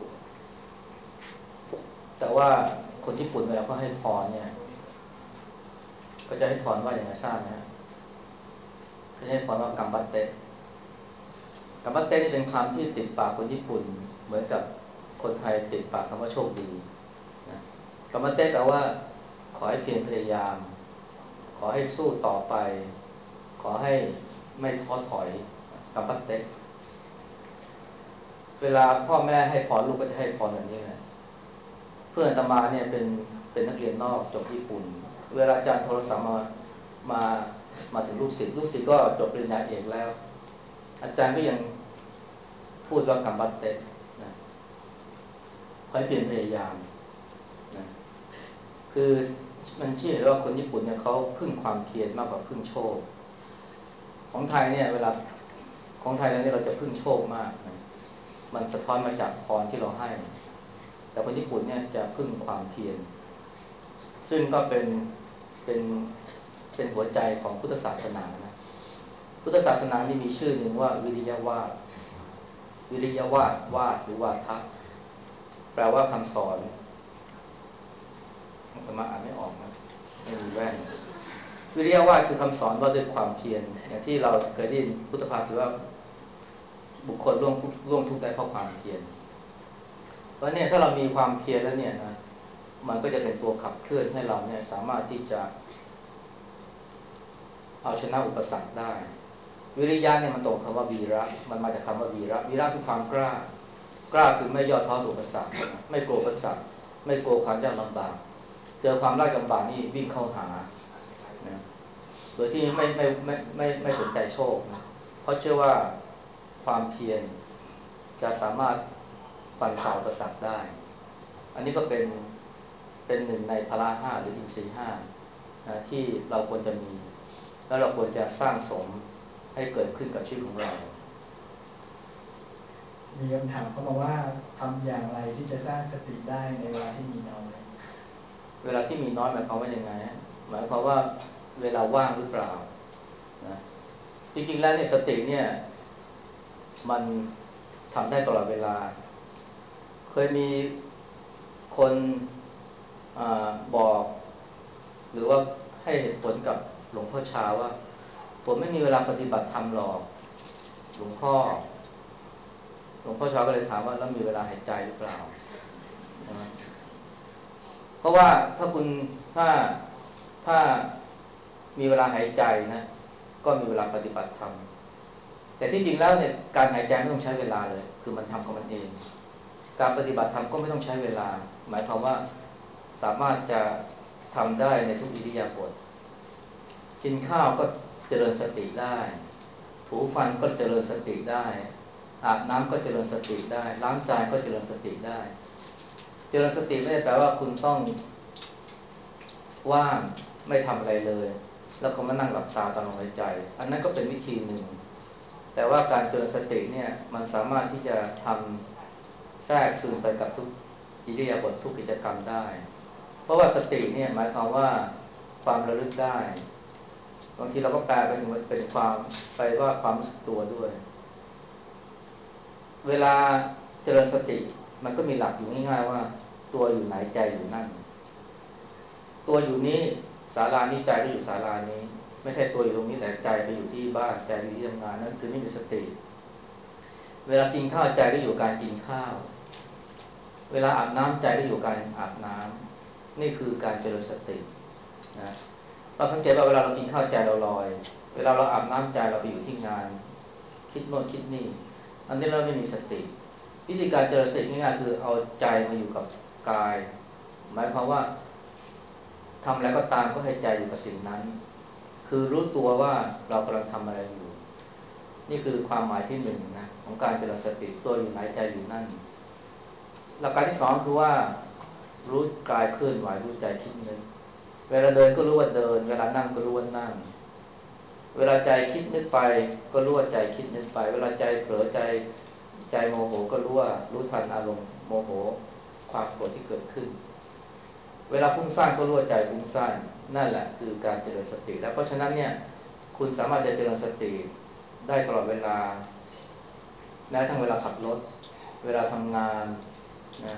แต่ว่าคนญี่ปุ่นเวลาเขาให้พรเนี่ยก็จะให้พรว่าอย่างไรทราบไหมฮะเขาจะให้พรว่ากัมบัตเตะกัมบัตเตะนี่เป็นคำที่ติดปากคนญี่ปุ่นเหมือนกับคนไทยติดปากคำว่าโชคดีนะกัมบัตเตะแปลว่าขอให้เพียรพยายามขอให้สู้ต่อไปขอให้ไม่ท้อถอยกัมบัตเตะเวลาพ่อแม่ให้พรลูกก็จะให้พรแบบนี้แหละเพื่อนอาตมาเนี่ยเป็นนักเรียนนอกจบญี่ปุ่นเวลาอาจารย์โทรศัพท์มามาถึงลูกศิษย์ก็จบปริญญาเอกแล้วอาจารย์ก็ยังพูดว่ากัมบัตเตะนะขอให้เพียรพยายามนะคือมันเชื่อว่าคนญี่ปุ่นเนี่ยเขาพึ่งความเพียรมากกว่าพึ่งโชคของไทยเนี่ยเวลาของไทยแล้วเนี่ยเราจะพึ่งโชคมากนะมันสะท้อนมาจากพรที่เราให้แต่คนญี่ปุ่นเนี่ยจะพึ่งความเพียรซึ่งก็เป็นเป็นหัวใจของพุทธศาสนานะพุทธศาสนานี่มีชื่อหนึ่งว่าวิริยะวาทวิริยะวาทวาทหรือวาทะแปลว่าคำสอนแต่มาอ่านไม่ออกนะไม่มีแว่นวิริยะวาทคือคำสอนว่าด้วยความเพียรอย่างที่เราเคยได้ยินพุทธภาษิตว่าบุคคลล่วงทุกข์ได้เพราะความเพียรเพราะเนี่ยถ้าเรามีความเพียรแล้วเนี่ยนะมันก็จะเป็นตัวขับเคลื่อนให้เราเนี่ยสามารถที่จะเอาชนะอุปสรรคได้วิริยะเนี่ยมันตรงคำว่าวีระมันมาจากคำว่าวีระคือความกล้ากล้าคือไม่ย่อท้อต่ออุปสรรคไม่กลัวอุปสรรคไม่กลัวความยากลำบากเจอความยากลำบากนี่วิ่งเข้าหานะโดยที่ไม่สนใจโชคนะเพราะเชื่อว่าความเพียรจะสามารถฟันฝ่าอุปสรรคได้อันนี้ก็เป็นหนึ่งในพละห้าหรืออินทรีย์ห้านะที่เราควรจะมีแล้วเราควรจะสร้างสมให้เกิดขึ้นกับชีวิตของเรามีคำถามเข้ามาว่าทำอย่างไรที่จะสร้างสติได้ในเวลาที่มีน้อยเวลาที่มีน้อยหมายความว่ายังไงหมายความว่าเวลาว่างหรือเปล่านะจริงๆแล้วเนี่ยสติเนี่ยมันทำได้ตลอดเวลาเคยมีคนบอกหรือว่าให้เหตุผลกับหลวงพ่อชาว่าผมไม่มีเวลาปฏิบัติธรรมหรอกหลวงพ่อชาก็เลยถามว่าแล้วมีเวลาหายใจหรือเปล่านะเพราะว่าถ้ามีเวลาหายใจนะก็มีเวลาปฏิบัติธรรมแต่ที่จริงแล้วเนี่ยการหายใจไม่ต้องใช้เวลาเลยคือมันทำของมันเองการปฏิบัติธรรมก็ไม่ต้องใช้เวลาหมายความว่าสามารถจะทำได้ในทุกอิริยาบถกินข้าวก็เจริญสติได้ถูฟันก็เจริญสติได้อาบน้ำก็เจริญสติได้ล้างจานก็เจริญสติได้เจริญสติไม่ได้แปลว่าคุณต้องว่างไม่ทำอะไรเลยแล้วก็มานั่งหลับตาตามลมหายใจอันนั้นก็เป็นวิธีหนึ่งแต่ว่าการเจริญสติเนี่ยมันสามารถที่จะทำแทรกซึมไปกับทุกอิริยาบถทุกกิจกรรมได้เพราะว่าสติเนี่ยหมายความว่าความระลึกได้บางทีเราก็แปลไปถึงเป็นความไปว่าความรู้สึกตัวด้วยเวลาเจริญสติมันก็มีหลักอยู่ง่ายๆว่าตัวอยู่ไหนใจอยู่นั่นตัวอยู่นี้ศาลานี้ใจก็อยู่ศาลานี้ไม่ใช่ตัวอยู่ตรงนี้แต่ใจไปอยู่ที่บ้านใจไปอยู่ที่ทำงานนั้นคือไม่มีสติเวลากินข้าวใจก็อยู่การกินข้าวเวลาอาบน้ำใจก็อยู่การอาบน้ำนี่คือการเจริญสตินะเราสังเกตว่าเวลาเรากินข้าวใจเราลอยเวลาเราอาบน้ำใจเราไปอยู่ที่งานคิดโน่นคิดนี่อันนี้เราไม่มีสติวิธีการเจริญสติง่ายๆคือเอาใจมาอยู่กับกายหมายความว่าทำอะไรก็ตามก็ให้ใจอยู่กับสิ่งนั้นคือรู้ตัวว่าเรากำลังทำอะไรอยู่นี่คือความหมายที่หนึ่งนะของการเจริญสติตัวอยู่ไหนใจอยู่นั่นหลักการที่สองคือว่ารู้กายเคลื่อนไหวรู้ใจคิดนึกเวลาเดินก็รู้ว่าเดินเวลานั่งก็รู้ว่านั่งเวลาใจคิดนึกไปก็รู้ว่าใจคิดนึกไปเวลาใจเผลอใจโมโหก็รู้ว่ารู้ทันอารมณ์โมโหความโกรธที่เกิดขึ้นเวลาฟุ้งซ่านก็รู้ว่าใจฟุ้งซ่านนั่นแหละคือการเจริญสติแล้วเพราะฉะนั้นเนี่ยคุณสามารถจะเจริญสติได้ตลอดเวลาแม้ทั้งเวลาขับรถเวลาทำงานนะ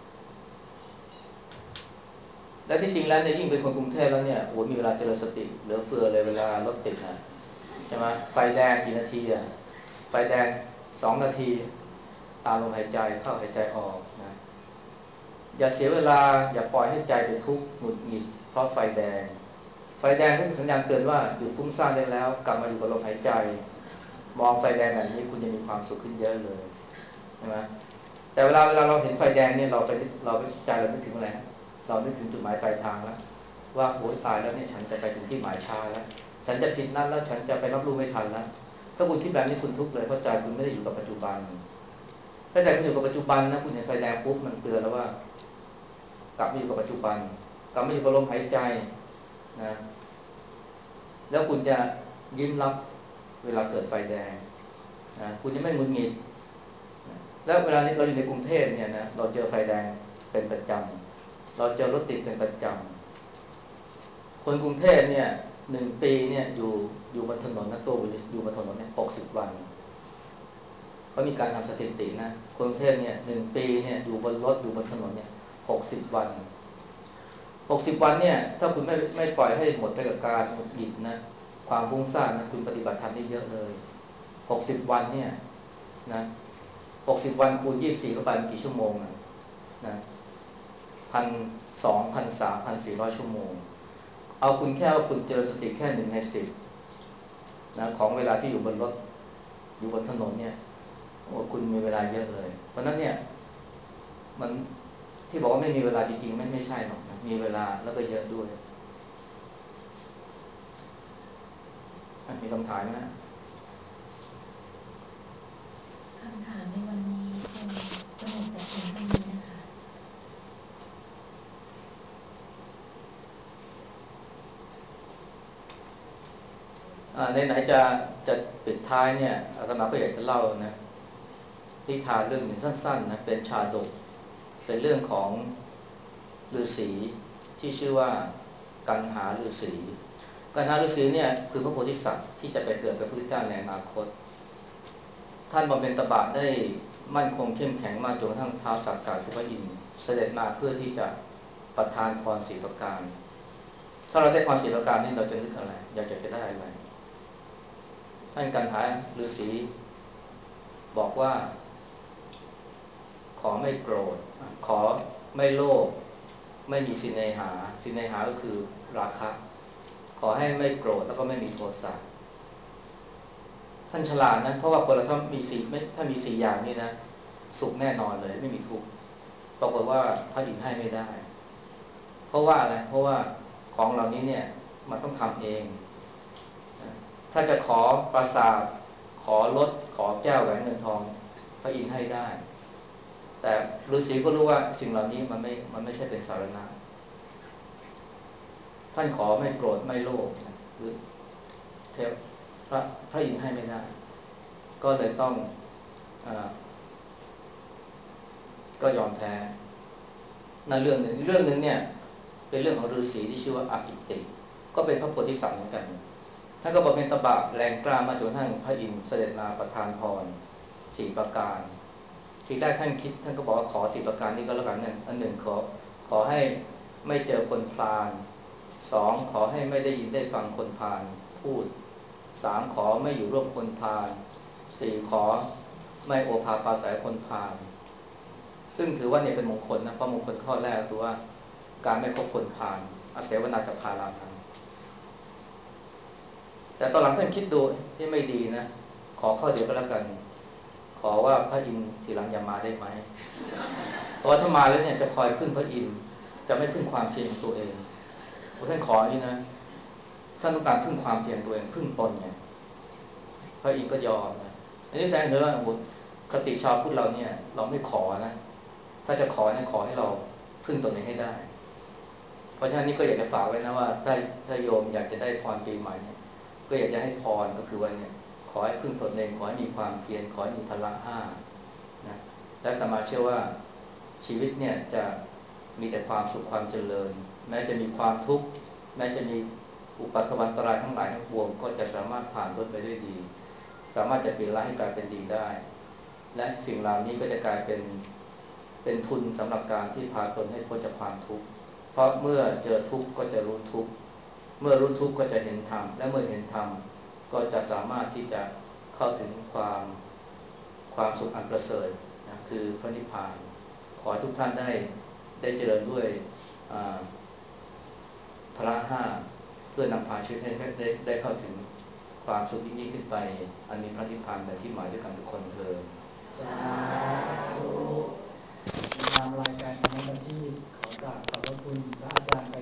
และที่จริงแล้วเนี่ยยิ่งเป็นคนกรุงเทพแล้วเนี่ยโอ้มีเวลาเจริญสติเหลือเฟือเลยเวลารถติดนะใช่ไหมไฟแดงกี่นาทีอ่ะไฟแดง2 นาทีตามลมหายใจเข้าหายใจออกนะอย่าเสียเวลาอย่าปล่อยให้ใจไปทุกข์หงุดหงิดเพราะไฟแดงก็คือสัญญาณเตือนว่าหยุดฟุ้งซ่านได้แล้วกลับมาอยู่กับลมหายใจมองไฟแดงแบบนี้คุณจะมีความสุขขึ้นเยอะเลยใช่ไหมแต่เวลาเราเห็นไฟแดงเนี่ยเราใจเรานึกถึงอะไรฮะเรานึกถึงจุดหมายปลายทางแล้วว่าโอ้ยตายแล้วเนี่ยฉันจะไปถึงที่หมายช้าแล้วฉันจะผิดนัดแล้วฉันจะไปรับรู้ไม่ทันแล้วถ้าคุณคิดแบบนี้คุณทุกข์เลยเพราะใจคุณไม่ได้อยู่กับปัจจุบันถ้าใจคุณอยู่กับปัจจุบันนะคุณเห็นไฟแดงปุ๊บมันเตือนแล้วว่ากลับมาอยู่กับปัจจุบันกลับมาอยู่กับลมหายใจนะแล้วคุณจะยิ้มรับเวลาเกิดไฟแดงนะคุณจะไม่หงุดหงิดแล้วเวลานี้เราอยู่ในกรุงเทพเนี่ยนะเราเจอไฟแดงเป็นประจำเราเจอรถติดเป็นประจำคนกรุงเทพเนี่ย1 ปีเนี่ยอยู่บนถนนนะตัวอยู่บนถนนเนี่ย60 วันเขามีการทำสถิตินะคนกรุงเทพเนี่ย1 ปีเนี่ยอยู่บนรถอยู่บนถนนเนี่ย60 วัน 60 วันเนี่ยถ้าคุณไม่ปล่อยให้หมดไปกับการหงุดหงิดนะความฟุ้งซ่านนะคุณปฏิบัติธรรมได้เยอะเลย60 วันเนี่ยนะ60 วันคูณ24เข้าไปกี่ชั่วโมงนะ1,200 1,300 1,400 ชั่วโมงเอาคุณแค่ว่าคุณเจริญสติแค่1 ใน 10นะของเวลาที่อยู่บนรถอยู่บนถนนเนี่ยโอ้คุณมีเวลาเยอะเลยเพราะนั้นเนี่ยมันที่บอกว่าไม่มีเวลาจริงๆไม่ใช่หรอกนะมีเวลาแล้วก็เยอะด้วยมีคำถามไหมคำถามในวันนี้คงจะหมดแต่เพียงเท่านี้นะคะไหนๆจะปิดท้ายเนี่ยอาตมาก็อยากจะเล่านะนิทานเรื่องหนึ่งสั้นๆนะเป็นชาดกเป็นเรื่องของฤาษีที่ชื่อว่ากันหาฤาษีกันหาฤาษีเนี่ยคือพระโพธิสัตว์ที่จะไปเกิดเป็นพระพุทธเจ้าในอนาคตท่านบำเพ็ญตบะได้มั่นคงเข้มแข็งมากจนกระทั่งท้าวสักกะคือพระอินทร์เสด็จมาเพื่อที่จะประทานพร4 ประการถ้าเราได้พร4 ประการนี้เราจะนึกอะไรอยากจะได้อะไรท่านกันหาฤาษีบอกว่าขอไม่โกรธขอไม่โลภไม่มีสิเนหาสิเนหาก็คือราคะขอให้ไม่โกรธแล้วก็ไม่มีโทสะท่านฉลาดนะเพราะว่าคนเราถ้ามี4อย่างนี้นะสุขแน่นอนเลยไม่มีทุกข์ปรากฏว่าพระอินทร์ให้ไม่ได้เพราะว่าอะไรเพราะว่าของเหล่านี้เนี่ยมันต้องทำเองถ้าจะขอปราสาทขอรถขอแก้วแหวนเงินทองพระอินทร์ให้ได้แต่ฤาษีก็รู้ว่าสิ่งเหล่านี้มันไม่ใช่เป็นสารณะท่านขอไม่โกรธไม่โลภหรือเทพพระอินทร์ให้ไม่ได้ก็เลยต้องก็ยอมแพ้นั่นเรื่องหนึ่งเรื่องหนึ่งเนี่ยเป็นเรื่องของฤาษีที่ชื่อว่าอากิติก็เป็นพระโพธิสัตว์เหมือนกันท่านก็บำเพ็ญตบะแรงกล้ามาจนกระทั่งพระอินทร์เสด็จมาประทานพร4 ประการทีแรกท่านก็บอกว่าขอ4 ประการนี้ก็แล้วกันเนี่ยอันหนึ่งขอให้ไม่เจอคนพาล2ขอให้ไม่ได้ยินได้ฟังคนพาลพูด3ขอไม่อยู่ร่วมคนพาล4ขอไม่โอภาปราศัยคนพาลซึ่งถือว่าเนี่ยเป็นมงคลนะเพราะมงคลข้อแรกคือว่าการไม่คบคนพาลอาศัยวนาจะพาลานันแต่ตอนหลังท่านคิดดูที่ไม่ดีนะขอข้อเดียวก็แล้วกันขอว่าพระอินทร์ทีหลังอย่ามาได้ไหมเพราะว่าถ้ามาแล้วเนี่ยจะคอยพึ่งพระอินทร์จะไม่พึ่งความเพียรของตัวเองท่านขออย่างนี้นะท่านต้องการพึ่งความเพียรตัวเองพึ่งตนไงพระอินทร์ก็ยอมนะอันนี้แสดงเลยว่าคติชาวพุทธเราเนี่ยเราไม่ขอนะถ้าจะขอเนี่ยขอให้เราพึ่งตนเองให้ได้เพราะฉะนั้นนี่ก็อยากจะฝากไว้นะว่าถ้าโยมอยากจะได้พรปีใหม่เนี่ยก็อยากจะให้พรก็คือว่าเนี่ยขอให้พึ่งตนเองขอให้มีความเพียรขอให้มีพละ5นะและอาตมาเชื่อว่าชีวิตเนี่ยจะมีแต่ความสุขความเจริญแม้จะมีความทุกข์แม้จะมีอุปัตถวันตรายทั้งหลายทั้งปวงก็จะสามารถผ่านพ้นไปได้ดีสามารถจะเปลี่ยนร้ายให้กลายเป็นดีได้และสิ่งเหล่านี้ก็จะกลายเป็นทุนสำหรับการที่พาตนให้พ้นจากความทุกข์เพราะเมื่อเจอทุกข์ก็จะรู้ทุกข์เมื่อรู้ทุกข์ก็จะเห็นธรรมและเมื่อเห็นธรรมก็จะสามารถที่จะเข้าถึงความสุขอันประเสริฐนะคือพระนิพพานขอให้ทุกท่านได้เจริญด้วยพละ5เพื่อนำพาชีวิตให้ได้เข้าถึงความสุขยิ่งขึ้นไปอันมีพระนิพพานเป็นที่หมายด้วยกันทุกคนเทอญสาธุ